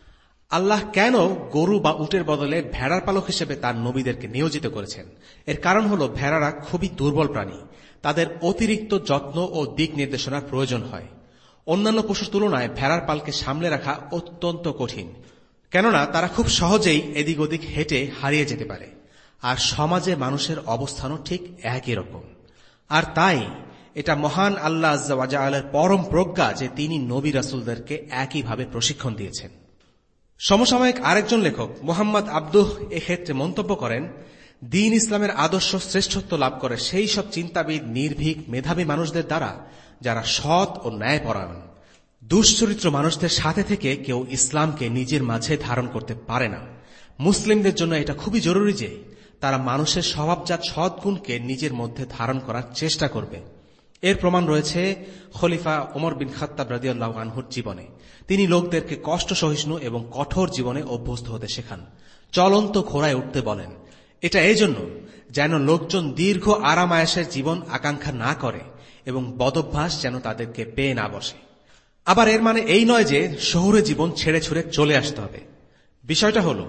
আল্লাহ কেন গরু বা উটের বদলে ভেড়ার পালক হিসেবে তার নবীদেরকে নিয়োজিত করেছেন? এর কারণ হল ভেড়ারা খুবই দুর্বল প্রাণী, তাদের অতিরিক্ত যত্ন ও দিক নির্দেশনার প্রয়োজন হয়। অন্যান্য পশুর তুলনায় ভেড়ার পালকে সামলে রাখা অত্যন্ত কঠিন, কেননা তারা খুব সহজেই এদিক ওদিক হেঁটে হারিয়ে যেতে পারে, আর সমাজে মানুষের অবস্থানও ঠিক একই রকম। আর তাই এটা মহান আল্লাহ আজ্জা ওয়া জাআলার পরম প্রজ্ঞা যে তিনি নবী রাসূলদেরকে একইভাবে প্রশিক্ষণ দিয়েছেন। সমসাময়িক আরেকজন লেখক মুহাম্মদ আব্দুহ এক্ষেত্রে মন্তব্য করেন, দ্বীন ইসলামের আদর্শ শ্রেষ্ঠত্ব লাভ করে সেই সব চিন্তাবিদ, নির্ভীক, মেধাবী মানুষদের দ্বারা যারা সৎ ও ন্যায়পরায়ণ। দুশ্চরিত্র মানুষদের সাথে থেকে কেউ ইসলামকে নিজের মাঝে ধারণ করতে পারে না। মুসলিমদের জন্য এটা খুবই জরুরি যে তারা মানুষের স্বভাবজাত সদ্গুণকে নিজের মধ্যে ধারণ করার চেষ্টা করবে। এর প্রমাণ রয়েছে খলিফা ওমর বিন খাত্তাব রাদিয়াল্লাহু আনহুর জীবনে। তিনি লোকদেরকে কষ্ট সহিষ্ণু এবং কঠোর জীবনে অভ্যস্ত হতে শেখান, চলন্ত ঘোড়ায় উঠতে বলেন। এটা এই জন্য যেন লোকজন দীর্ঘ আরাম আয়েশের জীবন আকাঙ্ক্ষা না করে এবং বদভ্যাস যেন তাদেরকে পেয়ে না বসে। আবার এর মানে এই নয় যে শহুরে জীবন ছেড়ে ছুড়ে চলে আসতে হবে। বিষয়টা হল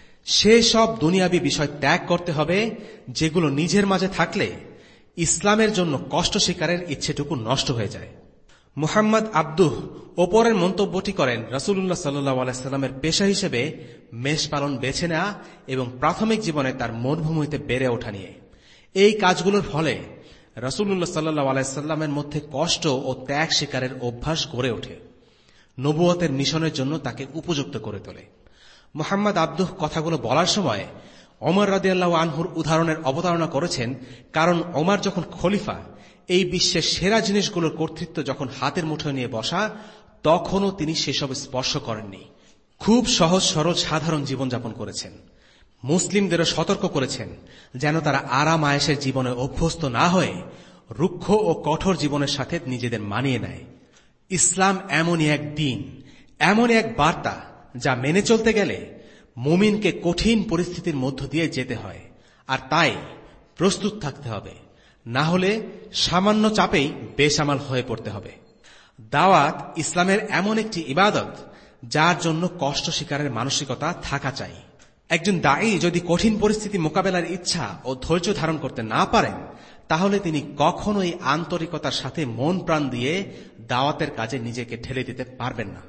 সে সব দুনিয়াবী বিষয় ত্যাগ করতে হবে যেগুলো নিজের মাঝে থাকলে ইসলামের জন্য কষ্ট স্বীকারের ইচ্ছেটুকু নষ্ট হয়ে যায়। মুহাম্মদ আব্দুহ ওপরের মন্তব্যটি করেন রাসূলুল্লাহ সাল্লাল্লাহু আলাইহি সাল্লামের পেশা হিসেবে মেষ পালন বেছে নেওয়া এবং প্রাথমিক জীবনে তার মরুভূমিতে বেড়ে ওঠা নিয়ে। এই কাজগুলোর ফলে রাসূলুল্লাহ সাল্লাল্লাহু আলাইহি সাল্লামের মধ্যে কষ্ট ও ত্যাগ স্বীকারের অভ্যাস গড়ে ওঠে, নবুয়তের মিশনের জন্য তাকে উপযুক্ত করে তোলে। মুহাম্মদ আব্দুহ কথাগুলো বলার সময় ওমর রাদিয়াল্লাহু আনহুর উদাহরণের অবতারণা করেছেন, কারণ ওমর যখন খলিফা, এই বিশ্বের সেরা জিনিসগুলোর কর্তৃত্ব যখন হাতের মুঠোয় নিয়ে বসা, তখনও তিনি সেসব স্পর্শ করেননি। খুব সহজ সরল সাধারণ জীবনযাপন করেছেন। মুসলিমদেরও সতর্ক করেছেন যেন তারা আরাম আয়েশের জীবনে অভ্যস্ত না হয়ে রুক্ষ ও কঠোর জীবনের সাথে নিজেদের মানিয়ে নেয়। ইসলাম এমনই এক দিন, এমনই এক বার্তা যা মেনে চলতে গেলে মুমিনকে কঠিন পরিস্থিতির মধ্য দিয়ে যেতে হয়, আর তাই প্রস্তুত থাকতে হবে, না হলে সামান্য চাপেই বেসামাল হয়ে পড়তে হবে। দাওয়াত ইসলামের এমন একটি ইবাদত যার জন্য কষ্ট স্বীকারের মানসিকতা থাকা চাই। একজন দায়ী যদি কঠিন পরিস্থিতি মোকাবেলার ইচ্ছা ও ধৈর্য ধারণ করতে না পারেন, তাহলে তিনি কখনোই আন্তরিকতার সাথে মন প্রাণ দিয়ে দাওয়াতের কাজে নিজেকে ঠেলে দিতে পারবেন না।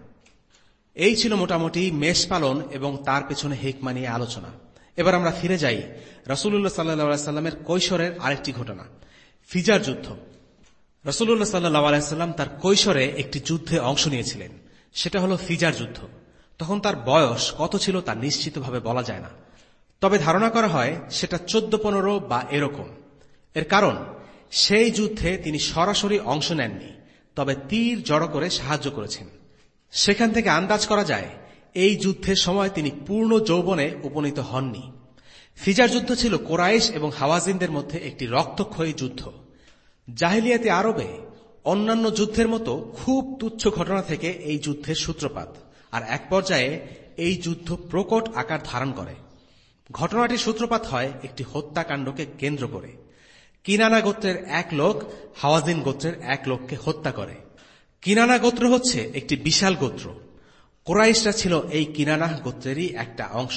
এই ছিল মোটামুটি মেষ পালন এবং তার পেছনে হিকমা নিয়ে আলোচনা। এবার আমরা ফিরে যাই রাসূলুল্লাহ সাল্লাল্লাহু আলাইহি সাল্লামের কৈশোরের আরেকটি ঘটনা, ফিজার যুদ্ধ। রাসূলুল্লাহ সাল্লাল্লাহু আলাইহি সাল্লাম তার কৈশোরে একটি যুদ্ধে অংশ নিয়েছিলেন, সেটা হলো ফিজার যুদ্ধ। তখন তার বয়স কত ছিল তা নিশ্চিতভাবে বলা যায় না, তবে ধারণা করা হয় সেটা চোদ্দ পনেরো বা এরকম। এর কারণ সেই যুদ্ধে তিনি সরাসরি অংশ নেননি, তবে তীর জড়ো করে সাহায্য করেছেন। সেখান থেকে আন্দাজ করা যায় এই যুদ্ধের সময় তিনি পূর্ণ যৌবনে উপনীত হননি। ফিজার যুদ্ধ ছিল কোরাইশ এবং হাওয়াজিনদের মধ্যে একটি রক্তক্ষয়ী যুদ্ধ। জাহিলিয়াতে আরবে অন্যান্য যুদ্ধের মতো খুব তুচ্ছ ঘটনা থেকে এই যুদ্ধের সূত্রপাত, আর এক পর্যায়ে এই যুদ্ধ প্রকট আকার ধারণ করে। ঘটনাটির সূত্রপাত হয় একটি হত্যাকাণ্ডকে কেন্দ্র করে। কিনানা গোত্রের এক লোক হাওয়াজিন গোত্রের এক লোককে হত্যা করে। কিনানা গোত্র হচ্ছে একটি বিশাল গোত্র। কোরাইশরা ছিল এই কিনানা গোত্রেরই একটা অংশ।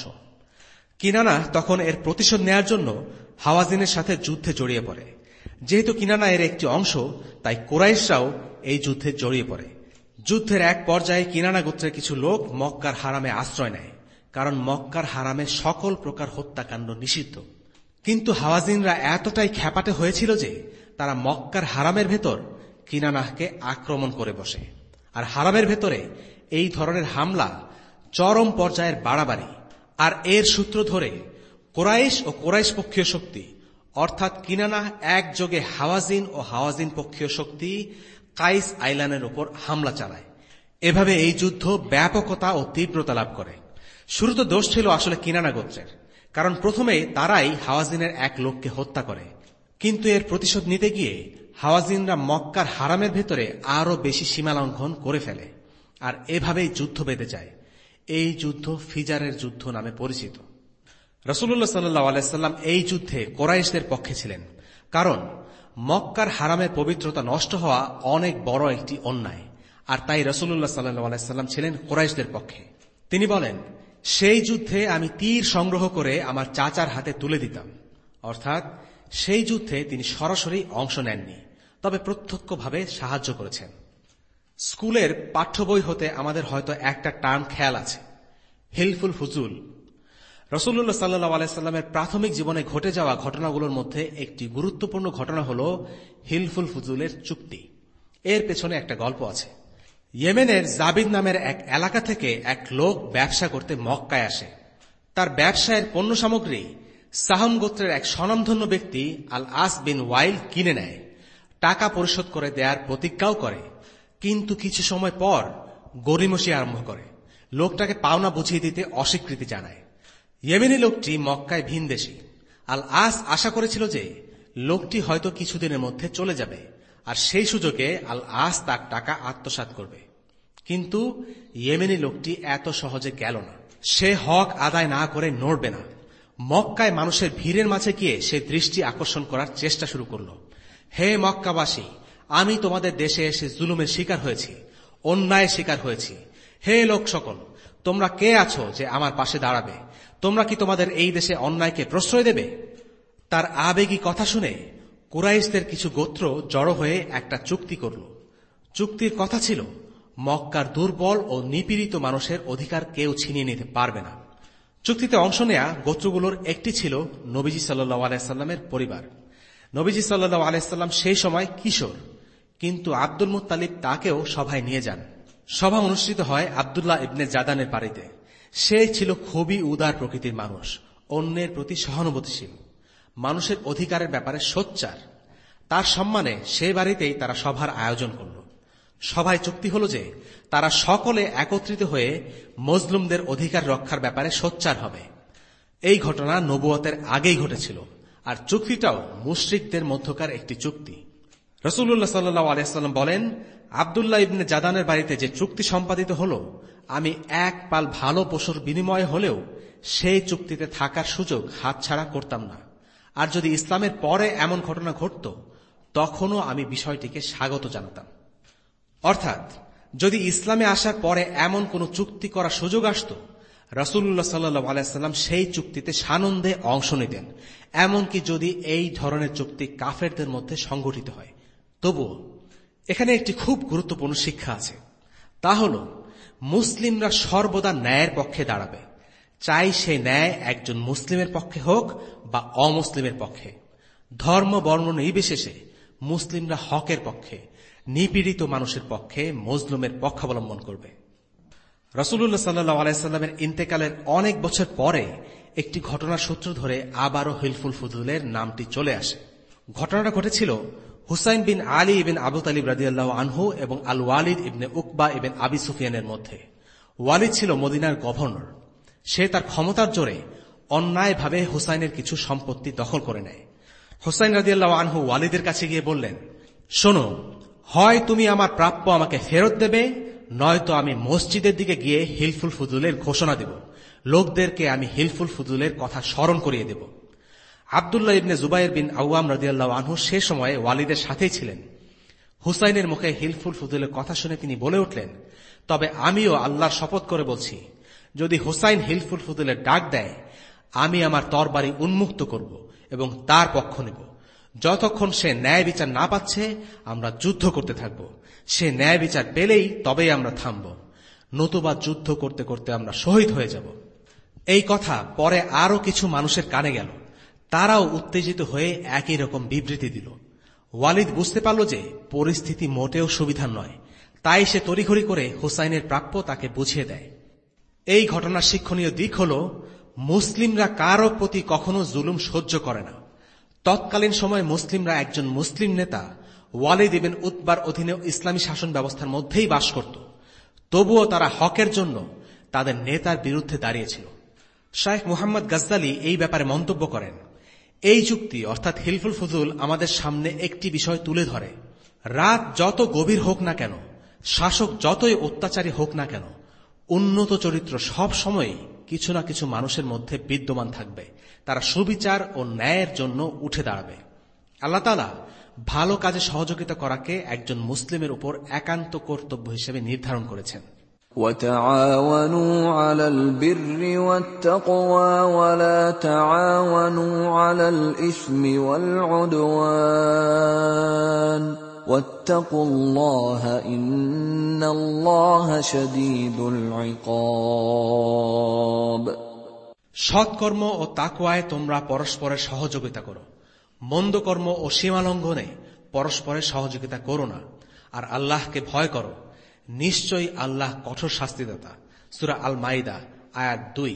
কিনানা তখন এর প্রতিশোধ নেয়ার জন্য হাওয়াজিনের সাথে যুদ্ধে জড়িয়ে পড়ে। যেহেতু কিনানা এর একটি অংশ, তাই কোরাইশরাও এই যুদ্ধে জড়িয়ে পড়ে। যুদ্ধের এক পর্যায়ে কিনানা গোত্রের কিছু লোক মক্কার হারামে আশ্রয় নেয়, কারণ মক্কার হারামে সকল প্রকার হত্যাকাণ্ড নিষিদ্ধ। কিন্তু হাওয়াজিনরা এতটাই খ্যাপাটে হয়েছিল যে তারা মক্কার হারামের ভেতর কিনানাহকে আক্রমণ করে বসে। আর হারামের ভেতরে এই ধরনের হামলা চরম পর্যায়ের বাড়াবাড়ি, আর এর সূত্র ধরে কোরাইশ ও কোরাইশ পক্ষীয় শক্তি অর্থাৎ কিনানাহ একযোগে হাওয়াজিন ও হাওয়াজিন পক্ষীয় শক্তি কাইস আইল্যান্ডের উপর হামলা চালায়। এভাবে এই যুদ্ধ ব্যাপকতা ও তীব্রতা লাভ করে। শুরুতে দোষ ছিল আসলে কিনানা গোত্রের, কারণ প্রথমে তারাই হাওয়াজিনের এক লোককে হত্যা করে। কিন্তু এর প্রতিশোধ নিতে গিয়ে হাওয়াজিনরা মক্কার হারামের ভেতরে আরো বেশি সীমালঙ্ঘন করে ফেলে, আর এভাবেই যুদ্ধ বেঁধে যায়। এই যুদ্ধ ফিজারের যুদ্ধ নামে পরিচিত। রাসূলুল্লাহ সাল্লাল্লাহু আলাইহি সাল্লাম এই যুদ্ধে কোরাইশদের পক্ষে ছিলেন, কারণ মক্কার হারামের পবিত্রতা নষ্ট হওয়া অনেক বড় একটি অন্যায়, আর তাই রাসূলুল্লাহ সাল্লাল্লাহু আলাইহি সাল্লাম ছিলেন কোরাইশদের পক্ষে। তিনি বলেন, সেই যুদ্ধে আমি তীর সংগ্রহ করে আমার চাচার হাতে তুলে দিতাম। অর্থাৎ সেই যুদ্ধে তিনি সরাসরি অংশ নেননি, তবে প্রত্যক্ষভাবে সাহায্য করেছেন। স্কুলের পাঠ্য বই হতে আমাদের হয়তো একটা টার্ম খেয়াল আছে, হিলফুল ফুজুল। রাসূলুল্লাহ সাল্লাল্লাহু আলাইহি সাল্লামের প্রাথমিক জীবনে ঘটে যাওয়া ঘটনাগুলোর মধ্যে একটি গুরুত্বপূর্ণ ঘটনা হল হিলফুল ফুজুলের চুক্তি। এর পেছনে একটা গল্প আছে। ইয়েমেনের জাবিদ নামের এক এলাকা থেকে এক লোক ব্যবসা করতে মক্কায় আসে। তার ব্যবসায়ের পণ্য সামগ্রী সাহাম গোত্রের এক স্বনামধন্য ব্যক্তি আল আস বিন ওয়াইল কিনে নেয়, টাকা পরিশোধ করে দেয়ার প্রতিজ্ঞাও করে। কিন্তু কিছু সময় পর গড়িমসি আরম্ভ করে, লোকটাকে পাওনা বুঝিয়ে দিতে অস্বীকৃতি জানায়। ইয়েমেনি লোকটি মক্কায় ভিনদেশী। আল আস আশা করেছিল যে লোকটি হয়তো কিছুদিনের মধ্যে চলে যাবে, আর সেই সুযোগে আল আস তার টাকা আত্মসাৎ করবে। কিন্তু ইয়েমেনি লোকটি এত সহজে গেল না। সে হক আদায় না করে নড়বে না। মক্কায় মানুষের ভিড়ের মাঝে গিয়ে সে দৃষ্টি আকর্ষণ করার চেষ্টা শুরু করল। হে মক্কাবাসী, আমি তোমাদের দেশে এসে জুলুমের শিকার হয়েছি, অন্যায়ের শিকার হয়েছি। হে লোক সকল, তোমরা কে আছো যে আমার পাশে দাঁড়াবে? তোমরা কি তোমাদের এই দেশে অন্যায়কে প্রশ্রয় দেবে? তার আবেগী কথা শুনে কুরাইশদের কিছু গোত্র জড়ো হয়ে একটা চুক্তি করল। চুক্তির কথা ছিল, মক্কার দুর্বল ও নিপীড়িত মানুষের অধিকার কেউ ছিনিয়ে নিতে পারবে না। চুক্তিতে অংশ নেয়া গোত্রগুলোর একটি ছিল নবীজি সাল্লাল্লাহু আলাইহি সাল্লামের পরিবার। নবীজি সাল্লাল্লাহু আলাইহি সাল্লাম সেই সময় কিশোর, কিন্তু আব্দুল মুত্তালিব তাকেও সভায় নিয়ে যান। সভা অনুষ্ঠিত হয় আব্দুল্লাহ ইবনে জাদানের বাড়িতে। সে ছিল খুবই উদার প্রকৃতির মানুষ, অন্যের প্রতি সহানুভূতিশীল, মানুষের অধিকারের ব্যাপারে সোচ্চার। তার সম্মানে সে বাড়িতেই তারা সভার আয়োজন করল। সভায় চুক্তি হল যে তারা সকলে একত্রিত হয়ে মজলুমদের অধিকার রক্ষার ব্যাপারে সোচ্চার হবে। এই ঘটনা নবুয়তের আগেই ঘটেছিল, আর চুক্তিটাও মুশরিকদের মধ্যকার একটি চুক্তি। রাসূলুল্লাহ সাল্লাল্লাহু আলাইহি সাল্লাম বলেন, আব্দুল্লাহ ইবনে জাদানের বাড়িতে যে চুক্তি সম্পাদিত হল, আমি এক পাল ভালো পশুর বিনিময়ে হলেও সেই চুক্তিতে থাকার সুযোগ হাতছাড়া করতাম না। আর যদি ইসলামের পরে এমন ঘটনা ঘটত, তখনও আমি বিষয়টিকে স্বাগত জানাতাম। অর্থাৎ যদি ইসলামে আসার পরে এমন কোন চুক্তি করার সুযোগ আসত, রাসূলুল্লাহ সাল্লাল্লাহু আলাইহি সাল্লাম সেই চুক্তিতে সানন্দে অংশ নিতেন, এমনকি যদি এই ধরনের চুক্তি কাফেরদের মধ্যে সংগঠিত হয়। তবুও এখানে একটি খুব গুরুত্বপূর্ণ শিক্ষা আছে, তা হল মুসলিমরা সর্বদা ন্যায়ের পক্ষে দাঁড়াবে, চাই সে ন্যায় একজন মুসলিমের পক্ষে হোক বা অমুসলিমের পক্ষে। ধর্ম বর্ণ নির্বিশেষে মুসলিমরা হকের পক্ষে, নিপীড়িত মানুষের পক্ষে, মজলুমের পক্ষাবলম্বন করবে। রাসূলুল্লাহ সাল্লাল্লাহু আলাইহি সাল্লামের ইন্তেকালের অনেক বছর পরে একটি ঘটনার সূত্র ধরে আবারও হিলফুল ফুজুলের নামটি চলে আসে। ঘটনাটা ঘটেছিল হুসাইন বিন আলী ইবিন আবু তালিব রাদিয়াল্লাহু আনহু এবং আল ওয়ালিদ ইবনে উকবা ইবিন আবি সুফিয়ানের মধ্যে। ওয়ালিদ ছিল মদিনার গভর্নর। সে তার ক্ষমতার জোরে অন্যায়ভাবে হুসাইনের কিছু সম্পত্তি দখল করে নেয়। হুসাইন রাদিয়াল্লাহু আনহু ওয়ালিদের কাছে গিয়ে বললেন, শোনো, হয় তুমি আমার প্রাপ্য আমাকে ফেরত দেবে, নয়তো আমি মসজিদের দিকে গিয়ে হিলফুল ফুজুলের ঘোষণা দেব, লোকদেরকে আমি হিলফুল ফুজুলের কথা স্মরণ করিয়ে দেব। আব্দুল্লাহ ইবনে জুবাইর বিন আওয়াম রাদিয়াল্লাহু আনহু সে সময়ে ওয়ালিদের সাথেই ছিলেন। হুসাইনের মুখে হিলফুল ফুজুলের কথা শুনে তিনি বলে উঠলেন, তবে আমিও আল্লাহর শপথ করে বলছি, যদি হুসাইন হিলফুল ফুজুলের ডাক দেয়, আমি আমার তরবারি উন্মুক্ত করব এবং তার পক্ষ নেব। যতক্ষণ সে ন্যায় বিচার না পাচ্ছে আমরা যুদ্ধ করতে থাকব। সে ন্যায় বিচার পেলেই তবেই আমরা থামব, নতুবা যুদ্ধ করতে করতে আমরা শহীদ হয়ে যাব। এই কথা পরে আরো কিছু মানুষের কানে গেল। তারাও উত্তেজিত হয়ে একই রকম বিবৃতি দিল। ওয়ালিদ বুঝতে পারল যে পরিস্থিতি মোটেও সুবিধার নয়, তাই সে তড়িঘড়ি করে হুসাইনের প্রাপ্য তাকে বুঝিয়ে দেয়। এই ঘটনার শিক্ষণীয় দিক হল, মুসলিমরা কারো প্রতি কখনো জুলুম সহ্য করে না। তৎকালীন সময়ে মুসলিমরা একজন মুসলিম নেতা ওয়ালিদ ইবিন উতবার অধীনে ইসলামী শাসন ব্যবস্থার মধ্যেই বাস করত, তবুও তারা হকের জন্য তাদের নেতার বিরুদ্ধে দাঁড়িয়েছিল। শাইখ মুহাম্মদ গজ্জালি এই ব্যাপারে মন্তব্য করেন, এই যুক্তি অর্থাৎ হিলফুল ফুজুল আমাদের সামনে একটি বিষয় তুলে ধরে, রাত যত গভীর হোক না কেন, শাসক যতই অত্যাচারী হোক না কেন, উন্নত চরিত্র সব সময়ই কিছু না কিছু মানুষের মধ্যে বিদ্যমান থাকবে। তারা সুবিচার ও ন্যায়ের জন্য উঠে দাঁড়াবে। আল্লাহ তাআলা ভালো কাজে সহযোগিতা করাকে একজন মুসলিমের উপর একান্ত কর্তব্য হিসেবে নির্ধারণ করেছেন। وَتَعَاوَنُوا عَلَى الْبِرِّ وَالتَّقْوَى وَلَا تَعَاوَنُوا عَلَى الْإِثْمِ وَالْعُدْوَانِ وَاتَّقُوا اللَّهَ إِنَّ اللَّهَ شَدِيدُ الْعِقَابِ। সৎকর্ম ও তাকওয়ায় তোমরা পরস্পরের সহযোগিতা করো, মন্দ কর্ম ও সীমালঙ্ঘনে পরস্পরের সহযোগিতা করো না, আর আল্লাহকে ভয় করো, নিশ্চয়ই আল্লাহ কঠোর শাস্তিদাতা। সূরা আল মাইদা আয়াত দুই।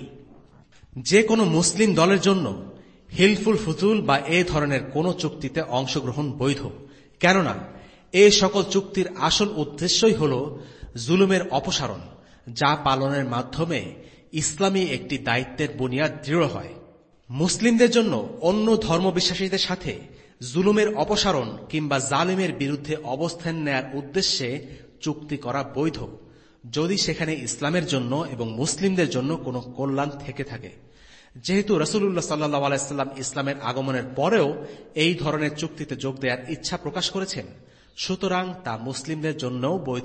যে কোনো মুসলিম দলের জন্য হিলফুল ফুজুল বা এ ধরনের কোন চুক্তিতে অংশগ্রহণ বৈধ, কেননা এ সকল চুক্তির আসল উদ্দেশ্যই হল জুলুমের অপসারণ, যা পালনের মাধ্যমে ইসলামী একটি দায়িত্বের বুনিয়াদ দৃঢ় হয়। মুসলিমদের জন্য অন্য ধর্মবিশ্বাসীদের সাথে জুলুমের অপসারণ কিংবা জালিমের বিরুদ্ধে অবস্থান নেয়ার উদ্দেশ্যে চুক্তি করা বৈধ, যদি সেখানে ইসলামের জন্য এবং মুসলিমদের জন্য কোনো কল্যাণ থেকে থাকে। যেহেতু রাসূলুল্লাহ সাল্লাল্লাহু আলাইহি ওয়াসাল্লাম ইসলামের আগমনের পরেও এই ধরনের চুক্তিতে যোগ দেওয়ার ইচ্ছা প্রকাশ করেছেন, সুতরাং তা মুসলিমদের জন্যও বৈধ।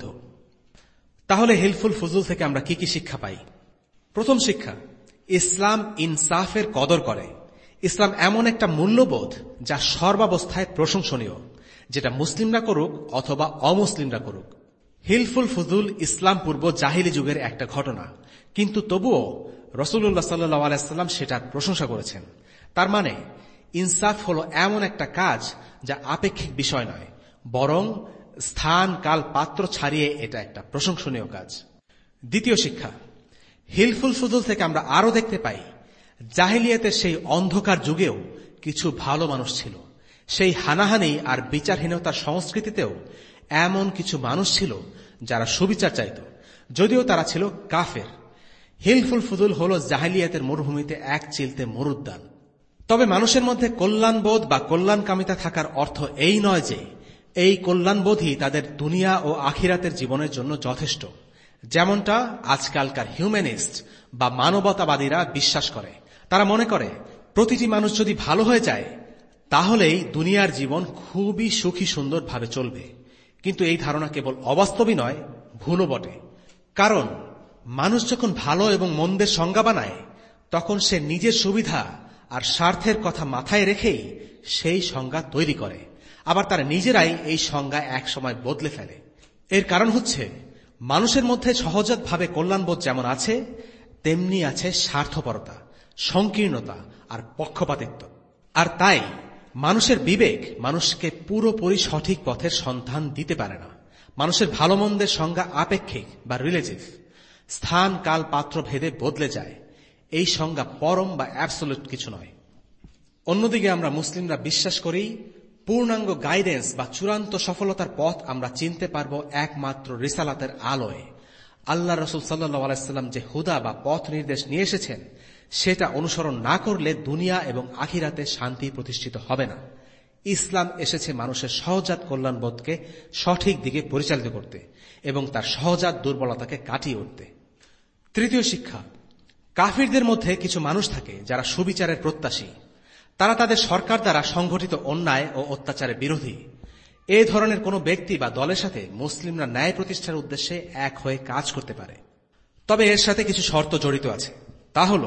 তাহলে হিলফুল ফুজুল থেকে আমরা কি কি শিক্ষা পাই? প্রথম শিক্ষা, ইসলাম ইনসাফের কদর করে। ইসলাম এমন একটা মূল্যবোধ যা সর্বাবস্থায় প্রশংসনীয়, যেটা মুসলিমরা করুক অথবা অমুসলিমরা করুক। হিলফুল ফুজুল ইসলাম পূর্ব জাহিলি যুগের একটা ঘটনা, কিন্তু তবুও রাসূলুল্লাহ সাল্লাল্লাহু আলাইহি ওয়াসাল্লাম সেটার প্রশংসা করেছেন। তার মানে ইনসাফ হলো এমন একটা কাজ যা আপেক্ষিক বিষয় নয়, বরং স্থান কাল পাত্র ছাড়িয়ে এটা একটা প্রশংসনীয় কাজ। দ্বিতীয় শিক্ষা, হিলফুল ফুজুল থেকে আমরা আরো দেখতে পাই, জাহিলিয়াতের সেই অন্ধকার যুগেও কিছু ভালো মানুষ ছিল। সেই হানাহানি আর বিচারহীনতার সংস্কৃতিতেও এমন কিছু মানুষ ছিল যারা সুবিচার চাইত, যদিও তারা ছিল কাফের। হিলফুল ফুজুল হল জাহিলিয়াতের মরুভূমিতে এক চিলতে মরুদ্যান। তবে মানুষের মধ্যে কল্যাণবোধ বা কল্যাণকামিতা থাকার অর্থ এই নয় যে এই কল্যাণবোধই তাদের দুনিয়া ও আখিরাতের জীবনের জন্য যথেষ্ট, যেমনটা আজকালকার হিউম্যানিস্ট বা মানবতাবাদীরা বিশ্বাস করে। তারা মনে করে প্রতিটি মানুষ যদি ভালো হয়ে যায় তাহলেই দুনিয়ার জীবন খুবই সুখী সুন্দরভাবে চলবে। কিন্তু এই ধারণা কেবল অবাস্তবই নয়, ভুলও বটে। কারণ মানুষ যখন ভালো এবং মন্দের সংজ্ঞা বানায়, তখন সে নিজের সুবিধা আর স্বার্থের কথা মাথায় রেখেই সেই সংজ্ঞা তৈরি করে। আবার তারা নিজেরাই এই সংজ্ঞা এক সময় বদলে ফেলে। এর কারণ হচ্ছে মানুষের মধ্যে সহজাতভাবে কল্যাণবোধ যেমন আছে, তেমনি আছে স্বার্থপরতা, সংকীর্ণতা আর পক্ষপাতিত্ব। আর তাই মানুষের বিবেক মানুষকে পুরোপুরি সঠিক পথের সন্ধান দিতে পারে না। মানুষের ভালো মন্দের সংজ্ঞা আপেক্ষিক বা রিলেটিভ, স্থান কাল পাত্র ভেদে বদলে যায়। এই সংজ্ঞা পরম বা অ্যাবসলিউট কিছু নয়। অন্যদিকে আমরা মুসলিমরা বিশ্বাস করি পূর্ণাঙ্গ গাইডেন্স বা চূড়ান্ত সফলতার পথ আমরা চিনতে পারব একমাত্র রিসালাতের আলোয়। আল্লাহ রাসূল সাল্লাল্লাহু আলাইহি ওয়াসাল্লাম যে হুদা বা পথ নির্দেশ নিয়ে এসেছেন সেটা অনুসরণ না করলে দুনিয়া এবং আখিরাতে শান্তি প্রতিষ্ঠিত হবে না। ইসলাম এসেছে মানুষের সহজাত কল্যাণবোধকে সঠিক দিকে পরিচালিত করতে এবং তার সহজাত দুর্বলতাকে কাটিয়ে উঠতে। তৃতীয় শিক্ষা, কাফিরদের মধ্যে কিছু মানুষ থাকে যারা সুবিচারের প্রত্যাশী। তারা তাদের সরকার দ্বারা সংঘটিত অন্যায় ও অত্যাচারের বিরোধী। এ ধরনের কোন ব্যক্তি বা দলের সাথে মুসলিমরা ন্যায় প্রতিষ্ঠার উদ্দেশ্যে এক হয়ে কাজ করতে পারে, তবে এর সাথে কিছু শর্ত জড়িত আছে। তা হল,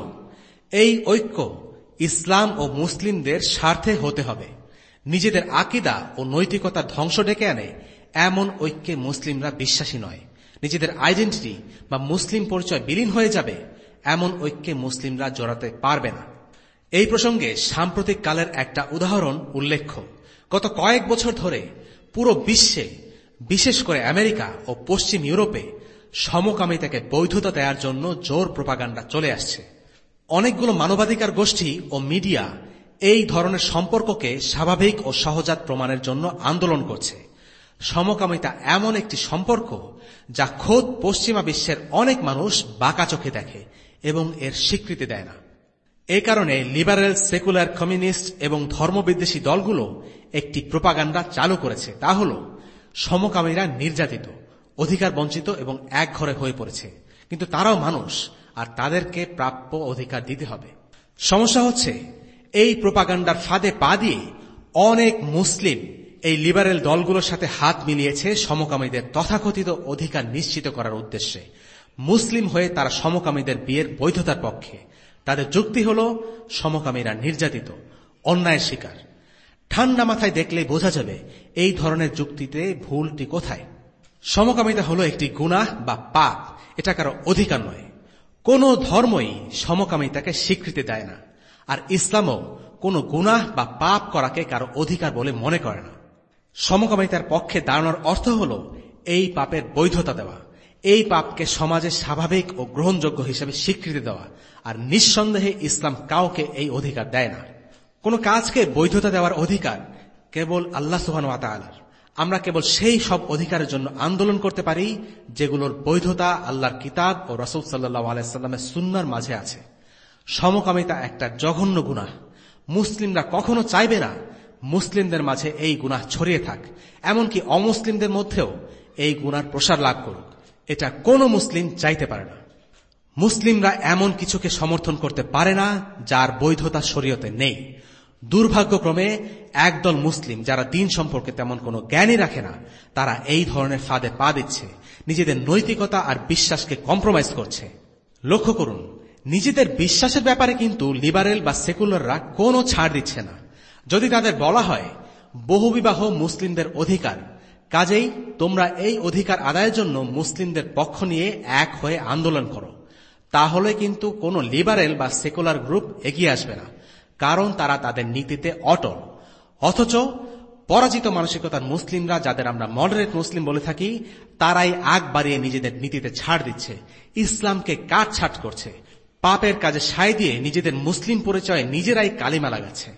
এই ঐক্য ইসলাম ও মুসলিমদের স্বার্থে হতে হবে। নিজেদের আকীদা ও নৈতিকতা ধ্বংস ডেকে আনে এমন ঐক্যে মুসলিমরা বিশ্বাসী নয়। নিজেদের আইডেন্টিটি বা মুসলিম পরিচয় বিলীন হয়ে যাবে এমন ঐক্যে মুসলিমরা জড়াতে পারবে না। এই প্রসঙ্গে সাম্প্রতিক কালের একটা উদাহরণ উল্লেখ্য। গত কয়েক বছর ধরে পুরো বিশ্বে, বিশেষ করে আমেরিকা ও পশ্চিম ইউরোপে সমকামিতাকে বৈধতা দেওয়ার জন্য জোর প্রোপাগান্ডা চলে আসছে। অনেকগুলো মানবাধিকার গোষ্ঠী ও মিডিয়া এই ধরনের সম্পর্ককে স্বাভাবিক ও সহজাত প্রমাণের জন্য আন্দোলন করছে। সমকামিতা এমন একটি সম্পর্ক যা খোদ পশ্চিমা বিশ্বের অনেক মানুষ বাঁকা চোখে দেখে এবং এর স্বীকৃতি দেয় না। এ কারণে লিবারেল, সেকুলার, কমিউনিস্ট এবং ধর্মবিদ্বেষী দলগুলো একটি প্রোপাগান্ডা চালু করেছে। তা হল, সমকামীরা নির্যাতিত, অধিকার বঞ্চিত এবং একঘরে হয়ে পড়েছে, কিন্তু তারাও মানুষ আর তাদেরকে প্রাপ্য অধিকার দিতে হবে। সমস্যা হচ্ছে, এই প্রোপাগান্ডার ফাঁদে পা দিয়ে অনেক মুসলিম এই লিবারেল দলগুলোর সাথে হাত মিলিয়েছে সমকামীদের তথাকথিত অধিকার নিশ্চিত করার উদ্দেশ্যে। মুসলিম হয়ে তারা সমকামীদের বিয়ের বৈধতার পক্ষে। তাদের যুক্তি হল, সমকামীরা নির্যাতিত, অন্যায়ের শিকার। ঠান্ডা মাথায় দেখলে বোঝা যাবে এই ধরনের যুক্তিতে ভুলটি কোথায়। সমকামিতা হল একটি গুনাহ বা পাপ, এটা কারো অধিকার নয়। কোন ধর্মই সমকামিতাকে স্বীকৃতি দেয় না, আর ইসলামও কোন গুনাহ বা পাপ করাকে কারো অধিকার বলে মনে করে না। সমকামিতার পক্ষে দাঁড়ানোর অর্থ হল এই পাপের বৈধতা দেওয়া, এই পাপকে সমাজে স্বাভাবিক ও গ্রহণযোগ্য হিসেবে স্বীকৃতি দেওয়া। আর নিঃসন্দেহে ইসলাম কাউকে এই অধিকার দেয় না। কোন কাজকে বৈধতা দেওয়ার অধিকার কেবল আল্লাহ সুবহানাহু ওয়া তাআলার। আমরা কেবল সেই সব অধিকারের জন্য আন্দোলন করতে পারি যেগুলোর বৈধতা আল্লাহর কিতাব ও রাসূল সাল্লাল্লাহু আলাইহি সাল্লামের সুন্নাহর মাঝে আছে। সমকামিতা একটা জঘন্য গুনাহ। মুসলিমরা কখনো চাইবে না মুসলিমদের মাঝে এই গুনাহ ছড়িয়ে থাক, এমনকি অমুসলিমদের মধ্যেও এই গুনার প্রসার লাভ করুক। এটা কোনো মুসলিম চাইতে পারে না। মুসলিমরা এমন কিছুকে সমর্থন করতে পারে না যার বৈধতা শরীয়তে নেই। দুর্ভাগ্যক্রমে একদল মুসলিম যারা দিন সম্পর্কে তেমন কোনো জ্ঞানই রাখে না, তারা এই ধরনের ফাঁদে পা দিচ্ছে, নিজেদের নৈতিকতা আর বিশ্বাসকে কম্প্রোমাইজ করছে। লক্ষ্য করুন, নিজেদের বিশ্বাসের ব্যাপারে কিন্তু লিবারেল বা সেকুলাররা কোনো ছাড় দিচ্ছে না। যদি তাদের বলা হয় বহুবিবাহ মুসলিমদের অধিকার, কাজেই তোমরা এই অধিকার আদায়ের জন্য মুসলিমদের পক্ষ নিয়ে এক হয়ে আন্দোলন করো, তাহলে কিন্তু কোনো লিবারেল বা সেকুলার গ্রুপ এগিয়ে আসবে না, কারণ তারা তাদের নীতিতে অটল। অথচ পরাজিত মানসিকতার মুসলিমরা, যাদের আমরা মডারেট মুসলিম বলে থাকি, তারাই আগ বাড়িয়ে নিজেদের নীতিতে ছাড় দিচ্ছে, ইসলামকে কাটছাঁট করছে, পাপের কাজে সায় দিয়ে নিজেদের মুসলিম পরিচয়ে নিজেরাই কালিমা লাগাচ্ছে।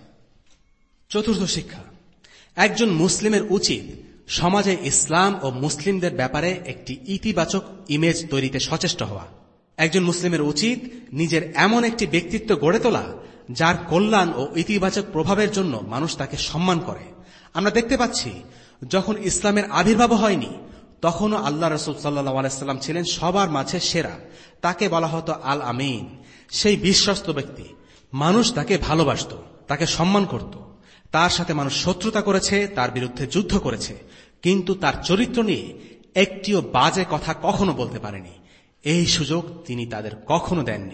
চতুর্থ শিক্ষা, একজন মুসলিমের উচিত সমাজে ইসলাম ও মুসলিমদের ব্যাপারে একটি ইতিবাচক ইমেজ তৈরিতে সচেষ্ট হওয়া। একজন মুসলিমের উচিত নিজের এমন একটি ব্যক্তিত্ব গড়ে তোলা যার কল্যাণ ও ইতিবাচক প্রভাবের জন্য মানুষ তাকে সম্মান করে। আমরা দেখতে পাচ্ছি, যখন ইসলামের আবির্ভাব হয়নি তখনও আল্লাহ রাসূল সাল্লাল্লাহু আলাইহি সাল্লাম ছিলেন সবার মাঝে সেরা। তাকে বলা হতো আল আমিন, সেই বিশ্বস্ত ব্যক্তি। মানুষ তাকে ভালোবাসত, তাকে সম্মান করত। তার সাথে মানুষ শত্রুতা করেছে, তার বিরুদ্ধে যুদ্ধ করেছে, কিন্তু তার চরিত্র নিয়ে একটিও বাজে কথা কখনো বলতে পারেনি। এই সুযোগ তিনি তাদের কখনো দেননি।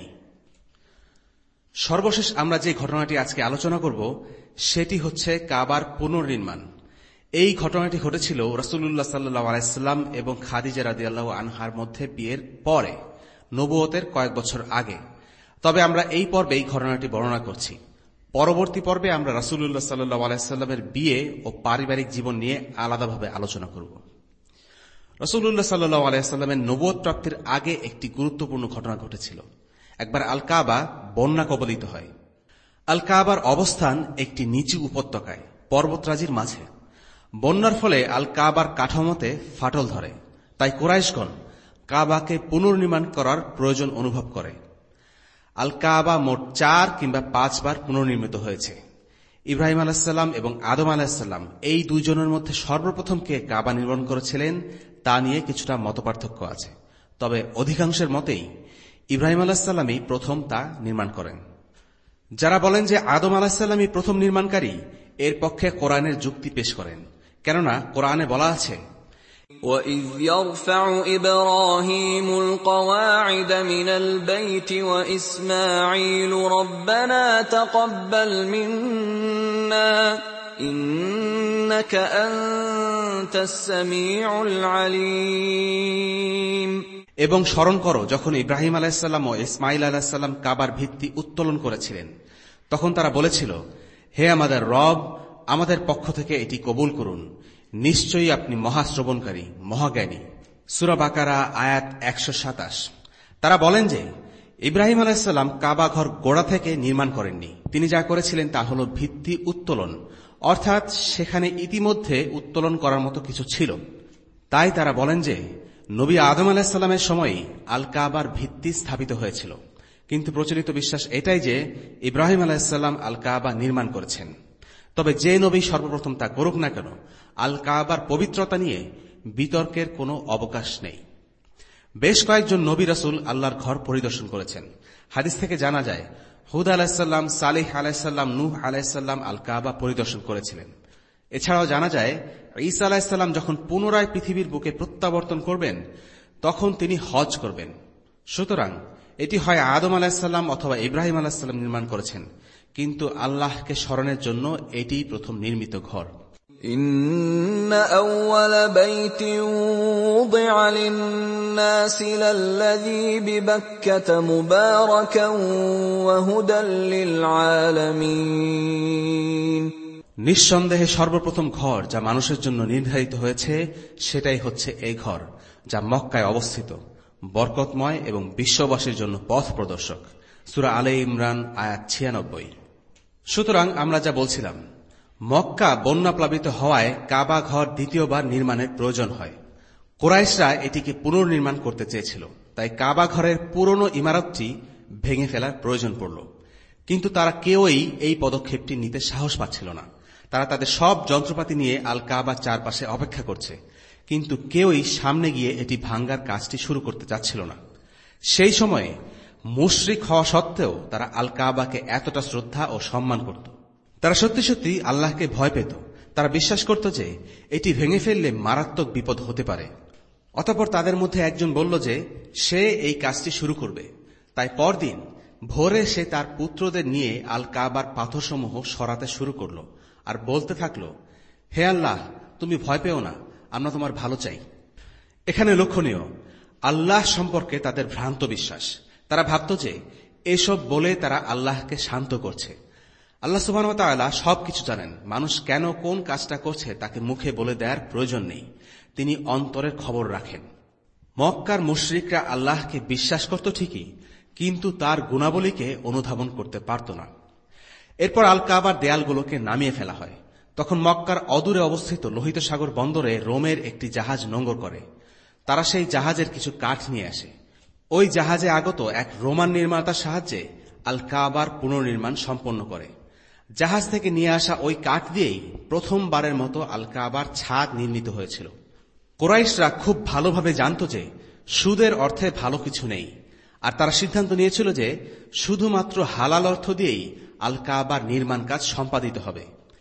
সর্বশেষ আমরা যে ঘটনাটি আজকে আলোচনা করব সেটি হচ্ছে কাবার পুনর্নির্মাণ। এই ঘটনাটি ঘটেছিল রাসূলুল্লাহ সাল্লাল্লাহু আলাইহি সাল্লাম এবং খাদিজা রাদিয়াল্লাহু আনহার মধ্যে বিয়ের পরে, নবুয়তের কয়েক বছর আগে। তবে আমরা এই পর্বে এই ঘটনাটি বর্ণনা করছি। পরবর্তী পর্বে আমরা রাসূলুল্লাহ সাল্লাল্লাহু আলাইহি সাল্লামের বিয়ে ও পারিবারিক জীবন নিয়ে আলাদাভাবে আলোচনা করব। রাসূলুল্লাহ সাল্লাল্লাহু আলাইহি সাল্লামের নবুয়ত প্রাপ্তির আগে একটি গুরুত্বপূর্ণ ঘটনা ঘটেছিল। একবার আল কাবা বন্যা কবলিত হয়। আল কাবার অবস্থান একটি নিচু উপত্যকায়, পর্বতরাজির মাঝে। বন্যার ফলে আল কাবার কাঠামোতে ফাটল ধরে, তাই কুরাইশগণ কাবাকে পুনর্নির্মাণ করার প্রয়োজন অনুভব করে। আল কাবা মোট চার কিংবা পাঁচবার পুনর্নির্মিত হয়েছে। ইব্রাহিম আলাইসাল্লাম এবং আদম আলাইসাল্লাম এই দুইজনের মধ্যে সর্বপ্রথম কে কাবা নির্মাণ করেছিলেন তা নিয়ে কিছুটা মতপার্থক্য আছে, তবে অধিকাংশের মতেই ইব্রাহিম আলাইসাল্লামই প্রথম তা নির্মাণ করেন। যারা বলেন যে আদম আলাইসাল্লামই প্রথম নির্মাণকারী, এর পক্ষে কোরআনের যুক্তি পেশ করেন, কেননা কোরআনে বলা আছে, وَإِذْ يَرْفَعُ إِبْرَاهِيمُ الْقَوَاعِدَ مِنَ الْبَيْتِ وَإِسْمَاعِيلُ رَبَّنَا تَقَبَّلْ مِنَّا إِنَّكَ أَنْتَ السَّمِيعُ الْعَلِيمُ। এবং স্মরণ করো যখন ইব্রাহিম আলাইহিসসালাম ও ইসমাইল আলাইহিসসালাম কাবার ভিত্তি উত্তোলন করেছিলেন, তখন তারা বলেছিল, হে আমাদের রব, আমাদের পক্ষ থেকে এটি কবুল করুন, নিশ্চয়ই আপনি মহাশ্রবণকারী, মহাজ্ঞানী। সূরা বাকারা আয়াত একশো সাতাশ। তারা বলেন যে ইব্রাহিম আলাইহিসসালাম কাবা ঘর গোড়া থেকে নির্মাণ করেননি, তিনি যা করেছিলেন তা হল ভিত্তি উত্তোলন, অর্থাৎ সেখানে ইতিমধ্যে উত্তোলন করার মতো কিছু ছিল। তাই তারা বলেন যে নবী আদম আলাইহিসসালামের সময়ই আল কাবার ভিত্তি স্থাপিত হয়েছিল, কিন্তু প্রচলিত বিশ্বাস এটাই যে ইব্রাহিম আলাইহিসসালাম আল কাবা নির্মাণ করেছেন। তবে যে নবী সর্বপ্রথম তা করুক না কেন, আল কাবার পবিত্রতা নিয়ে বিতর্কের কোনো অবকাশ নেই। বেশ কয়েকজন নবী রাসূল আল্লাহর ঘর পরিদর্শন করেছেন। হাদিস থেকে জানা যায় হুদ আলাইহিসসালাম, সালেহ আলাইহিসসালাম, নূহ আলাইহিসসালাম আল কাবা পরিদর্শন করেছিলেন। এছাড়াও জানা যায় ঈসা আলাইহিসসালাম যখন পুনরায় পৃথিবীর বুকে প্রত্যাবর্তন করবেন, তখন তিনি হজ করবেন। সুতরাং এটি হয় আদম আলাইহিসসালাম অথবা ইব্রাহিম আলাইহিসসালাম নির্মাণ করেছেন, কিন্তু আল্লাহকে স্মরণের জন্য এটিই প্রথম নির্মিত ঘর। إن أول بيت وضع للناس للذي ببكة مباركا وهدى للعالمين। নিঃসন্দেহে সর্বপ্রথম ঘর যা মানুষের জন্য নির্ধারিত হয়েছে সেটাই হচ্ছে এই ঘর, যা মক্কায় অবস্থিত, বরকতময় এবং বিশ্ববাসীর জন্য পথ প্রদর্শক। সূরা আলে ইমরান আয়াত ছিয়ানব্বই। সুতরাং আমরা যা বলছিলাম, মক্কা বন্যা প্লাবিত হওয়ায় কাবা ঘর দ্বিতীয়বার নির্মাণের প্রয়োজন হয়। কুরাইশরা এটিকে পুনর্নির্মাণ করতে চেয়েছিল, তাই কাবা ঘরের পুরনো ইমারতটি ভেঙে ফেলার প্রয়োজন পড়ল। কিন্তু তারা কেউই এই পদক্ষেপটি নিতে সাহস পাচ্ছিল না। তারা তাদের সব যন্ত্রপাতি নিয়ে আল কাবার চারপাশে অপেক্ষা করছে, কিন্তু কেউই সামনে গিয়ে এটি ভাঙ্গার কাজটি শুরু করতে চাচ্ছিল না। সেই সময়ে মুশরিক হওয়া সত্ত্বেও তারা আল কাবাকে এতটা শ্রদ্ধা ও সম্মান করত। তারা সত্যি সত্যি আল্লাহকে ভয় পেত। তারা বিশ্বাস করত যে এটি ভেঙে ফেললে মারাত্মক বিপদ হতে পারে। অতঃপর তাদের মধ্যে একজন বলল যে সে এই কাজটি শুরু করবে। তাই পরদিন ভোরে সে তার পুত্রদের নিয়ে আল কাবার পাথরসমূহ সরাতে শুরু করল আর বলতে থাকল, হে আল্লাহ, তুমি ভয় পেও না, আমরা তোমার ভালো চাই। এখানে লক্ষণীয় আল্লাহ সম্পর্কে তাদের ভ্রান্ত বিশ্বাস। তারা ভাবত যে এসব বলে তারা আল্লাহকে শান্ত করছে। আল্লাহ সুবহানাহু ওয়া তাআলা সবকিছু জানেন। মানুষ কেন কোন কাজটা করছে তাকে মুখে বলে দেওয়ার প্রয়োজন নেই, তিনি অন্তরের খবর রাখেন। মক্কার মুশরিকরা আল্লাহকে বিশ্বাস করত ঠিকই, কিন্তু তার গুণাবলীকে অনুধাবন করতে পারত না। এরপর আল কাবার দেয়ালগুলোকে নামিয়ে ফেলা হয়। তখন মক্কার অদূরে অবস্থিত লোহিত সাগর বন্দরে রোমের একটি জাহাজ নোঙর করে। তারা সেই জাহাজের কিছু কাঠ নিয়ে আসে। ওই জাহাজে আগত এক রোমান নির্মাতার সাহায্যে আল কাবার পুনর্নির্মাণ সম্পন্ন করে। জাহাজ থেকে নিয়ে আসা ওই কাঠ দিয়েই প্রথমবারের মতো আল কাবার ছাদ নির্মিত হয়েছিল। কুরাইশরা খুব ভালোভাবে জানত যে সুদের অর্থে ভালো কিছু নেই, আর তারা সিদ্ধান্ত নিয়েছিল যে শুধুমাত্র হালাল অর্থ দিয়েই আল কাবার নির্মাণ কাজ সম্পাদিত হবে।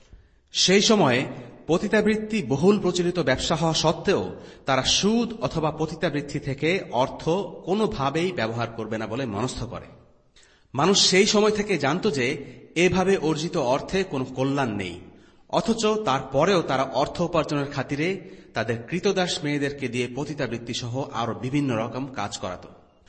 সেই সময়ে পতিতাবৃত্তি বহুল প্রচলিত ব্যবসা হওয়া সত্ত্বেও তারা সুদ অথবা পতিতাবৃত্তি থেকে অর্থ কোনোভাবেই ব্যবহার করবে না বলে মনস্থ করে। মানুষ সেই সময় থেকে জানত যে এভাবে অর্জিত অর্থে কোনো কল্যাণ নেই, অথচ তারপরেও তারা অর্থ উপার্জনের খাতিরে তাদের কৃতদাস মেয়েদেরকে দিয়ে পতিতাবৃত্তি সহ আরো বিভিন্ন রকম কাজ করাত।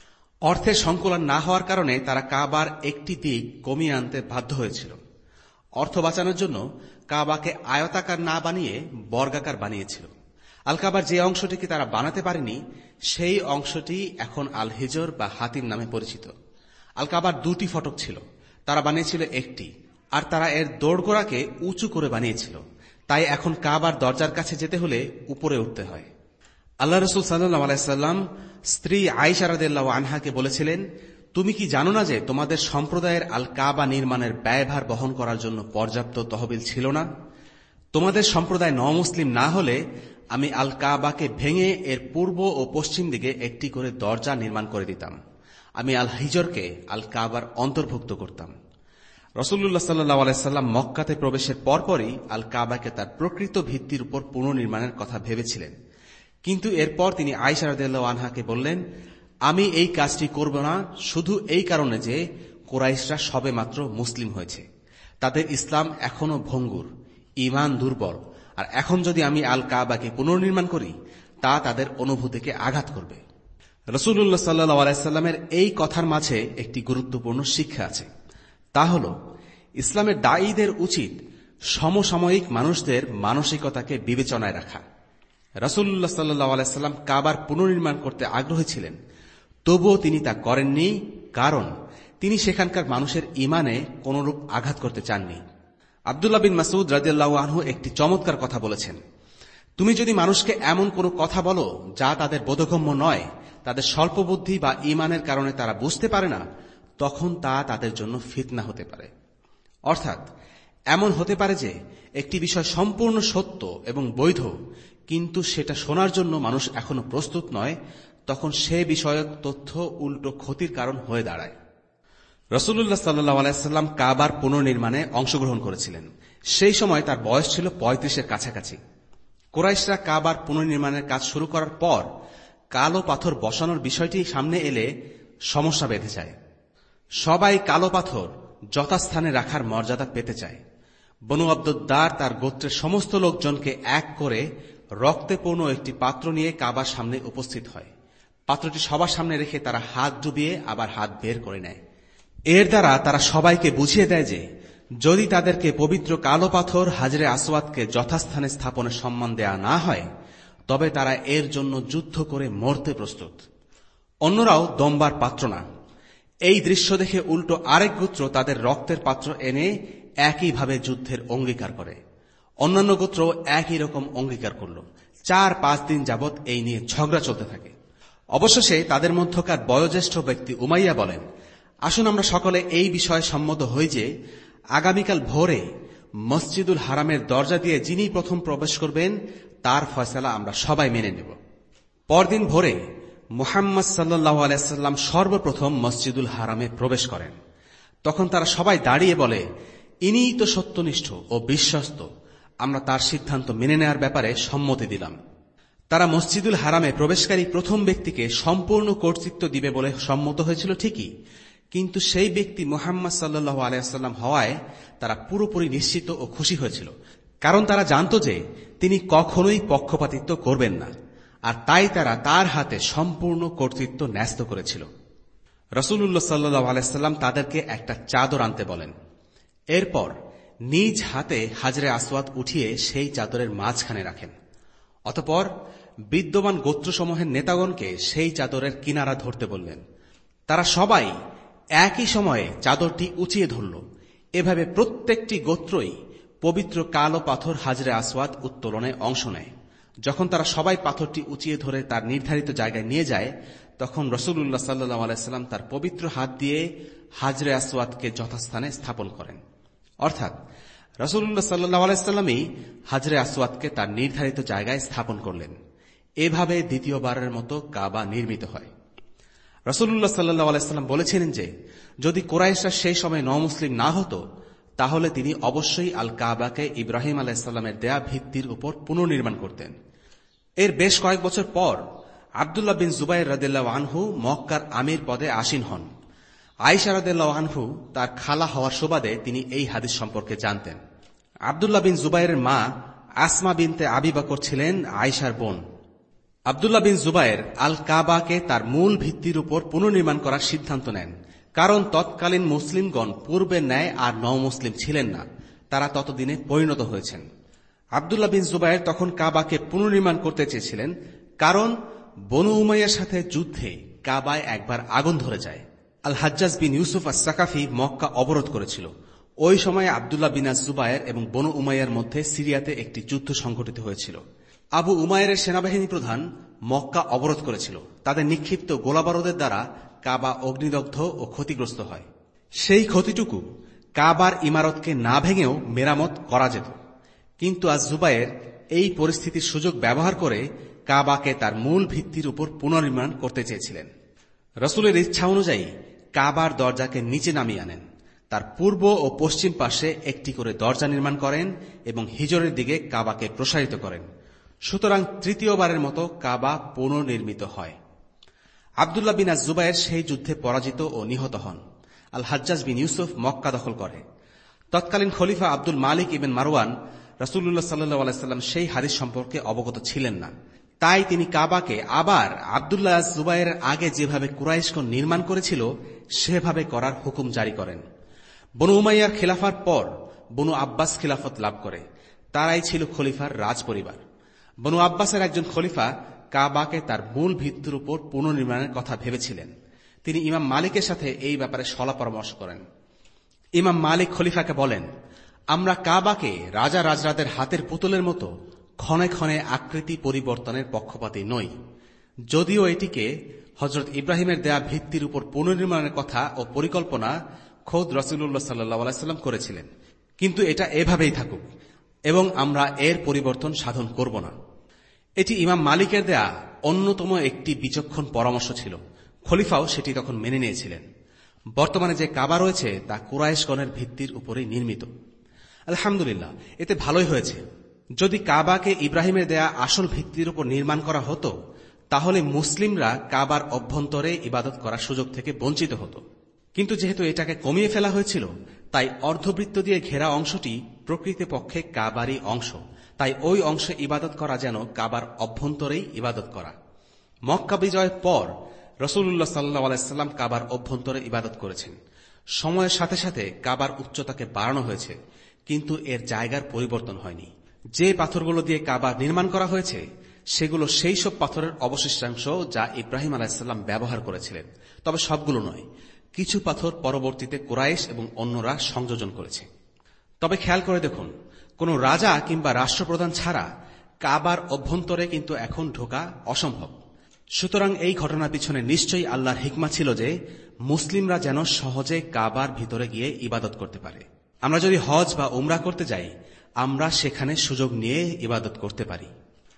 অর্থের সংকুলান না হওয়ার কারণে তারা কাবার একটি দিক কমিয়ে আনতে বাধ্য হয়েছিল। অর্থ বাঁচানোর জন্য কাবাকে আয়তাকার না বানিয়ে বর্গাকার বানিয়েছিল। আল কাবার যে অংশটিকে তারা বানাতে পারেনি সেই অংশটি এখন আল হিজর বা হাতিম নামে পরিচিত। আল কাবার দুটি ফটক ছিল, তারা বানিয়েছিল একটি, আর তারা এর দোরগোড়াকে উঁচু করে বানিয়েছিল, তাই এখন কাবার দরজার কাছে যেতে হলে উপরে উঠতে হয়। আল্লাহ রসুল সাল্লাল্লাহু আলাইহি সাল্লাম স্ত্রী আয়েশা রাদিয়াল্লাহু আনহাকে বলেছিলেন, তুমি কি জানো না যে তোমাদের সম্প্রদায়ের আল কাবা নির্মাণের ব্যয়ভার বহন করার জন্য পর্যাপ্ত তহবিল ছিল না? তোমাদের সম্প্রদায় নমুসলিম না হলে আমি আল কাবাকে ভেঙে এর পূর্ব ও পশ্চিম দিকে একটি করে দরজা নির্মাণ করে দিতাম। আমি আল হিজরকে আল কাবার অন্তর্ভুক্ত করতাম। রাসূলুল্লাহ সাল্লাল্লাহু আলাইহি সাল্লাম মক্কাতে প্রবেশের পরপরই আল কাবাকে তার প্রকৃত ভিত্তির উপর পুনর্নির্মাণের কথা ভেবেছিলেন, কিন্তু এরপর তিনি আয়েশা রাদিয়াল্লাহু আনহাকে বললেন, আমি এই কাজটি করব না শুধু এই কারণে যে কুরাইশরা সবেমাত্র মুসলিম হয়েছে, তাদের ইসলাম এখনো ভঙ্গুর, ঈমান দুর্বল, আর এখন যদি আমি আল কাবাকে পুনর্নির্মাণ করি তা তাদের অনুভূতিকে আঘাত করবে। রাসূলুল্লাহ সাল্লাল্লাহু আলাইহি সাল্লামের এই কথার মাঝে একটি গুরুত্বপূর্ণ শিক্ষা আছে, তা হল ইসলামের দায়ীদের উচিত সমসাময়িক মানুষদের মানসিকতাকে বিবেচনায় রাখা। রাসূলুল্লাহ সাল্লাল্লাহু আলাইহি সাল্লাম কাবার পুনর্নির্মাণ করতে আগ্রহী ছিলেন, তবুও তিনি তা করেননি, কারণ তিনি সেখানকার মানুষের ঈমানে কোনরূপ আঘাত করতে চাননি। আব্দুল্লাহ বিন মাসউদ রাদিয়াল্লাহু আনহু একটি চমৎকার কথা বলেছেন, তুমি যদি মানুষকে এমন কোনো কথা বলো যা তাদের বোধগম্য নয়, তাদের স্বল্প বুদ্ধি বা ঈমানের কারণে তারা বুঝতে পারে না, তখন তা তাদের জন্য ফিতনা হতে পারে। অর্থাৎ এমন হতে পারে যে একটি বিষয় সম্পূর্ণ সত্য এবং বৈধ, কিন্তু সেটা শোনার জন্য মানুষ এখনো প্রস্তুত নয়, তখন সে বিষয়ক তথ্য উল্টো ক্ষতির কারণ হয়ে দাঁড়ায়। রাসূলুল্লাহ সাল্লাল্লাহু আলাইহি সাল্লাম কাবার পুনর্নির্মাণে অংশগ্রহণ করেছিলেন। সেই সময় তার বয়স ছিল পঁয়ত্রিশের কাছাকাছি। কুরাইশরা কাবার পুনর্নির্মাণের কাজ শুরু করার পর কালো পাথর বসানোর বিষয়টি সামনে এলে সমস্যা বেঁধে যায়। সবাই কালো পাথর যথাস্থানে রাখার মর্যাদা পেতে চায়। বনু আব্দুদ্দার তার গোত্রের সমস্ত লোকজনকে এক করে রক্তে পূর্ণ একটি পাত্র নিয়ে কাবার সামনে উপস্থিত হয়। পাত্রটি সবার সামনে রেখে তারা হাত ডুবিয়ে আবার হাত বের করে নেয়। এর দ্বারা তারা সবাইকে বুঝিয়ে দেয় যে যদি তাদেরকে পবিত্র কালো পাথর হাজরে আসওয়াদকে যথাস্থানে স্থাপনের সম্মান দেয়া না হয়, তবে তারা এর জন্য যুদ্ধ করে মরতে প্রস্তুত। অন্যরাও দমবার পাত্র না। এই দৃশ্য দেখে উল্টো আরেক গোত্র তাদের রক্তের পাত্র এনে একইভাবে যুদ্ধের অঙ্গীকার করে। অন্যান্য গোত্র একই রকম অঙ্গীকার করল। চার পাঁচ দিন যাবৎ এই নিয়ে ঝগড়া চলতে থাকে। অবশেষে তাদের মধ্যকার বয়োজ্যেষ্ঠ ব্যক্তি উমাইয়া বলেন, আসুন আমরা সকলে এই বিষয়ে সম্মত হই যে আগামীকাল ভোরে মসজিদুল হারামের দরজা দিয়ে যিনি প্রথম প্রবেশ করবেন তার ফয়সালা আমরা সবাই মেনে নেব। পরদিন ভোরে মুহাম্মদ সাল্লাল্লাহু আলাইহি সাল্লাম সর্বপ্রথম মসজিদুল হারামে প্রবেশ করেন। তখন তারা সবাই দাঁড়িয়ে বলে, ইনিই তো সত্যনিষ্ঠ ও বিশ্বস্ত, আমরা তার সিদ্ধান্ত মেনে নেওয়ার ব্যাপারে সম্মতি দিলাম। তারা মসজিদুল হারামে প্রবেশকারী প্রথম ব্যক্তিকে সম্পূর্ণ কর্তৃত্ব দিবে বলে সম্মত হয়েছিল ঠিকই, কিন্তু সেই ব্যক্তি মুহাম্মদ সাল্লাল্লাহু আলাইহি সাল্লাম হওয়ায় তারা পুরোপুরি নিশ্চিত ও খুশি হয়েছিল, কারণ তারা জানত যে তিনি কখনোই পক্ষপাতিত্ব করবেন না, আর তাই তারা তার হাতে সম্পূর্ণ কর্তৃত্ব ন্যস্ত করেছিল। রাসূলুল্লাহ সাল্লাল্লাহু আলাইহি সাল্লাম তাদেরকে একটা চাদর আনতে বলেন। এরপর নিজ হাতে হাজরে আসওয়াদ উঠিয়ে সেই চাদরের মাঝখানে রাখেন। অতঃপর বিদ্যমান গোত্রসমূহের নেতাগণকে সেই চাদরের কিনারা ধরতে বললেন। তারা সবাই একই সময়ে চাদরটি উঁচিয়ে ধরল। এভাবে প্রত্যেকটি গোত্রই পবিত্র কালো পাথর হাজরে আসওয়াদ উত্তোলনে অংশ নেয়। যখন তারা সবাই পাথরটি উঁচিয়ে ধরে তার নির্ধারিত জায়গায় নিয়ে যায়, তখন রাসূলুল্লাহ সাল্লাল্লাহু আলাইহি সাল্লাম তার পবিত্র হাত দিয়ে হাজরে আসওয়াদকে যথাস্থানে স্থাপন করেন। অর্থাৎ রাসূলুল্লাহ সাল্লাল্লাহু আলাইহি সাল্লামই হাজরে আসওয়াদকে তার নির্ধারিত জায়গায় স্থাপন করলেন। এভাবে দ্বিতীয়বারের মতো কাবা নির্মিত হয়। রাসূলুল্লাহ সাল্লাল্লাহু আলাইহি সাল্লাম বলেছিলেন যে যদি কুরাইশরা সেই সময় নমুসলিম না হতো, তাহলে তিনি অবশ্যই আল কাবাকে ইব্রাহিম আলাইহিস সালামের দেয়া ভিত্তির উপর পুনর্নির্মাণ করতেন। এর বেশ কয়েক বছর পর আব্দুল্লাহ বিন জুবাইর রাদিয়াল্লাহু আনহু মক্কার আমির পদে আসীন হন। আয়েশা রাদিয়াল্লাহু আনহু তার খালা হওয়ার সুবাদে তিনি এই হাদিস সম্পর্কে জানতেন। আব্দুল্লাহ বিন জুবাইরের মা আসমা বিনতে আবি বকর ছিলেন আয়েশার বোন। আব্দুল্লাহ বিন জুবাইর আল কাবাকে তার মূল ভিত্তির উপর পুনর্নির্মাণ করার সিদ্ধান্ত নেন, কারণ তৎকালীন মুসলিমগণ পূর্বের ন্যায় আর নও-মুসলিম ছিলেন না, তারা ততদিনে পরিণত হয়েছেন। আব্দুল্লাহ বিন জুবাইর তখন কাবাকে পুনর্নির্মাণ করতে চেয়েছিলেন, কারণ বনু উমাইয়ার সাথে যুদ্ধে কাবায় একবার আগুন ধরে যায়। আল হাজ্জাজ বিন ইউসুফ আস সাকাফি মক্কা অবরোধ করেছিল। ওই সময়ে আব্দুল্লাহ বিন জুবায়ের এবং বনু উমাইয়ার মধ্যে সিরিয়াতে একটি যুদ্ধ সংঘটিত হয়েছিল। আবু উমাইরের সেনাবাহিনী প্রধান মক্কা অবরোধ করেছিল। তাদের নিক্ষিপ্ত গোলাবারুদের দ্বারা কাবা অগ্নিদগ্ধ ও ক্ষতিগ্রস্ত হয়। সেই ক্ষতিটুকু কাবার ইমারতকে না ভেঙেও মেরামত করা যেত, কিন্তু আজ জুবায়ের এই পরিস্থিতির সুযোগ ব্যবহার করে কাবাকে তার মূল ভিত্তির উপর পুনর্নির্মাণ করতে চেয়েছিলেন। রসুলের ইচ্ছা অনুযায়ী কাবার দরজাকে নিচে নামিয়ে আনেন, তার পূর্ব ও পশ্চিম পাশে একটি করে দরজা নির্মাণ করেন এবং হিজরের দিকে কাবাকে প্রসারিত করেন। সুতরাং তৃতীয়বারের মতো কাবা পুনর্নির্মিত হয়। আব্দুল্লাহ বিন জুবায়ের সেই যুদ্ধে পরাজিত ও নিহত হন। আল হাজ্জাজ বিন ইউসুফ মক্কা দখল করে। তৎকালীন খলিফা আব্দুল মালিক ইবেন মারওয়ান রাসূলুল্লাহ সাল্লাল্লাহু আলাইহি ওয়াসাল্লাম সেই হাদিস সম্পর্কে অবগত ছিলেন না। তাই তিনি কাবাকে আবার আব্দুল্লাহ জুবায়ের আগে যেভাবে কুরাইশগণ নির্মাণ করেছিল সেভাবে করার হুকুম জারি করেন। বনু উমাইয়ার খিলাফার পর বনু আব্বাস খিলাফত লাভ করে। তারাই ছিল খলিফার রাজ পরিবার। বনু আব্বাসের একজন খলিফা কাবাকে তার মূল ভিত্তির উপর পুনর্নির্মাণের কথা ভেবেছিলেন। তিনি ইমাম মালিকের সাথে এই ব্যাপারে সলা পরামর্শ করেন। ইমাম মালিক খলিফাকে বলেন, আমরা কাবাকে রাজা রাজরাদের হাতের পুতুলের মতো ক্ষণে ক্ষণে আকৃতি পরিবর্তনের পক্ষপাতী নই। যদিও এটিকে হযরত ইব্রাহিমের দেয়া ভিত্তির উপর পুনর্নির্মাণের কথা ও পরিকল্পনা খোদ রাসূলুল্লাহ সাল্লাল্লাহু আলাইহি ওয়াসাল্লাম করেছিলেন, কিন্তু এটা এভাবেই থাকুক এবং আমরা এর পরিবর্তন সাধন করব না। এটি ইমাম মালিকের দেয়া অন্যতম একটি বিচক্ষণ পরামর্শ ছিল। খলিফাও সেটি তখন মেনে নিয়েছিলেন। বর্তমানে যে কাবা রয়েছে তা কুরাইশগণের ভিত্তির উপরেই নির্মিত। আলহামদুলিল্লাহ, এতে ভালোই হয়েছে। যদি কাবাকে ইব্রাহিমের দেয়া আসল ভিত্তির উপর নির্মাণ করা হতো তাহলে মুসলিমরা কাবার অভ্যন্তরে ইবাদত করার সুযোগ থেকে বঞ্চিত হতো। কিন্তু যেহেতু এটাকে কমিয়ে ফেলা হয়েছিল, তাই অর্ধবৃত্ত দিয়ে ঘেরা অংশটি প্রকৃতপক্ষে কাবারই অংশ। তাই ওই অংশে ইবাদত করা যেন কাবার অভ্যন্তরেই ইবাদত করা। মক্কা বিজয়ের পর রাসূলুল্লাহ সাল্লাল্লাহু আলাইহি ওয়াসাল্লাম কাবার অভ্যন্তরে ইবাদত করেছেন। সময়ের সাথে সাথে কাবার উচ্চতাকে বাড়ানো হয়েছে, কিন্তু এর জায়গার পরিবর্তন হয়নি। যে পাথরগুলো দিয়ে কাবা নির্মাণ করা হয়েছে সেগুলো সেই সব পাথরের অবশিষ্টাংশ যা ইব্রাহিম আলাইহিস সালাম ব্যবহার করেছিলেন। তবে সবগুলো নয়, কিছু পাথর পরবর্তীতে কুরাইশ এবং অন্যরা সংযোজন করেছে। তবে খেয়াল করে দেখুন, কোন রাজা কিংবা রাষ্ট্রপ্রধান ছাড়া কাবার অভ্যন্তরে কিন্তু এখন ঢোকা অসম্ভব। সুতরাং এই ঘটনার পিছনে নিশ্চয়ই আল্লাহর হিকমা ছিল যে মুসলিমরা যেন সহজে কাবার ভিতরে গিয়ে ইবাদত করতে পারে। আমরা যদি হজ বা উমরা করতে যাই, আমরা সেখানে সুযোগ নিয়ে ইবাদত করতে পারি।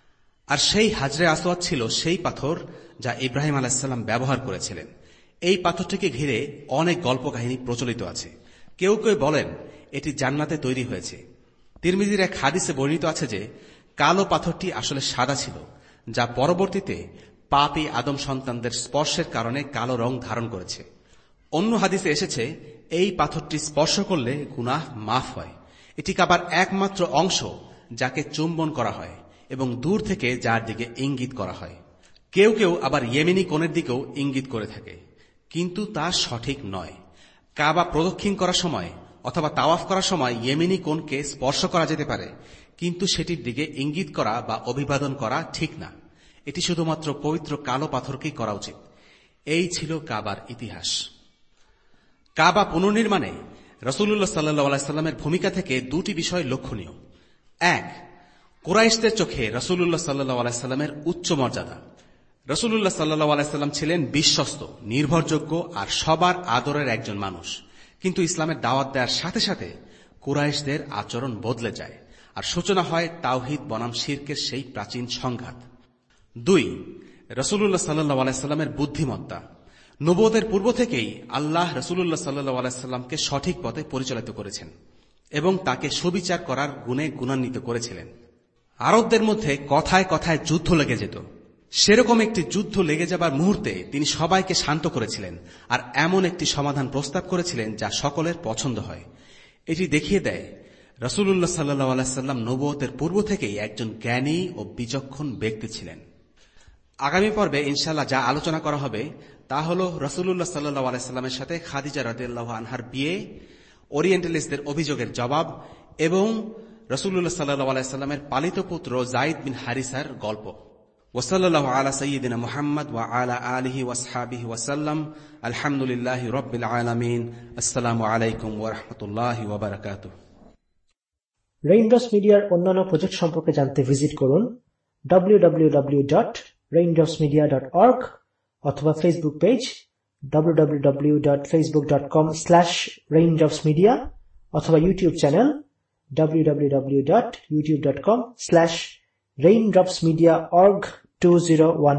আর সেই হাজরে আসওয়াদ ছিল সেই পাথর যা ইব্রাহিম আলাইহিস সালাম ব্যবহার করেছিলেন। এই পাথরটিকে ঘিরে অনেক গল্প কাহিনী প্রচলিত আছে। কেউ কেউ বলেন এটি জান্নাতে তৈরি হয়েছে। তিরমিজির এক হাদিসে বর্ণিত আছে যে কালো পাথরটি আসলে সাদা ছিল, যা পরবর্তীতে পাপী আদম সন্তানদের স্পর্শের কারণে কালো রং ধারণ করেছে। অন্য হাদিসে এসেছে এই পাথরটি স্পর্শ করলে গুনাহ মাফ হয়। এটি কাবার একমাত্র অংশ যাকে চুম্বন করা হয় এবং দূর থেকে যার দিকে ইঙ্গিত করা হয়। কেউ কেউ আবার ইয়েমেনি কোণের দিকেও ইঙ্গিত করে থাকে, কিন্তু তা সঠিক নয়। কাবা প্রদক্ষিণ করার সময় অথবা তাওয়াফ করার সময় ইয়েমেনি কোণকে স্পর্শ করা যেতে পারে, কিন্তু সেটির দিকে ইঙ্গিত করা বা অভিবাদন করা ঠিক না। এটি শুধুমাত্র পবিত্র কালো পাথরকেই করা উচিত। এই ছিল কাবার ইতিহাস। কাবা পুনর্নির্মাণে রাসূলুল্লাহ সাল্লাল্লাহু আলাইহি ওয়াসাল্লামের ভূমিকা থেকে দুটি বিষয় লক্ষণীয়। এক, কুরাইশদের চোখে রাসূলুল্লাহ সাল্লাল্লাহু আলাইহি ওয়াসাল্লামের উচ্চ মর্যাদা। রাসূলুল্লাহ সাল্লাল্লাহু আলাইহি ওয়াসাল্লাম ছিলেন বিশ্বস্ত, নির্ভরযোগ্য আর সবার আদরের একজন মানুষ। কিন্তু ইসলামের দাওয়াত দেওয়ার সাথে সাথে কুরাইশদের আচরণ বদলে যায়, আর সূচনা হয় তাওহীদ বনাম শিরকের সেই প্রাচীন সংঘাত। দুই, রাসূলুল্লাহ সাল্লাল্লাহু আলাইহি ওয়াসাল্লামের বুদ্ধিমত্তা। নবুয়তের পূর্ব থেকেই আল্লাহ রাসূলুল্লাহ সাল্লাল্লাহু আলাইহি ওয়াসাল্লামকে সঠিক পথে পরিচালিত করেছেন এবং তাকে সুবিচার করার গুণে গুণান্বিত করেছিলেন। আরবদের মধ্যে কথায় কথায় যুদ্ধ লেগে যেত। সেরকম একটি যুদ্ধ লেগে যাবার মুহূর্তে তিনি সবাইকে শান্ত করেছিলেন আর এমন একটি সমাধান প্রস্তাব করেছিলেন যা সকলের পছন্দ হয়। এটি দেখিয়ে দেয় রাসূলুল্লাহ সাল্লাল্লাহু আলাইহি ওয়াসাল্লাম নবুয়তের পূর্ব থেকেই একজন জ্ঞানী ও বিচক্ষণ ব্যক্তি ছিলেন। আগামী পর্বে ইনশাআল্লাহ যা আলোচনা করা হবে তা হল রাসূলুল্লাহ সাল্লাল্লাহু আলাইহি ওয়াসাল্লামের সাথে খাদিজা রাদিয়াল্লাহু আনহার বিয়ে, ওরিয়েন্টালিস্টদের অভিযোগের জবাব এবং রাসূলুল্লাহ সাল্লাল্লাহু আলাইহি ওয়াসাল্লামের পালিত পুত্র যায়েদ বিন হারিসার গল্প। ওয়াসাল্লাল্লাহু আলা সাইয়্যিদিনা মুহাম্মদ ওয়া আলা আলিহি ওয়াসহাবিহি ওয়াসাল্লাম। আলহামদুলিল্লাহি রাব্বিল আলামিন। আসসালামু আলাইকুম ওয়া রাহমাতুল্লাহি ওয়া বারাকাতুহু। রেইনড্রপস মিডিয়ার অন্যান্য প্রজেক্ট সম্পর্কে জানতে ভিজিট করুন W W W dot raindrops media dot org অথবা Facebook page W W W dot Facebook dot com slash raindrops media অথবা YouTube channel W W W dot YouTube dot com slash raindrops media org two zero one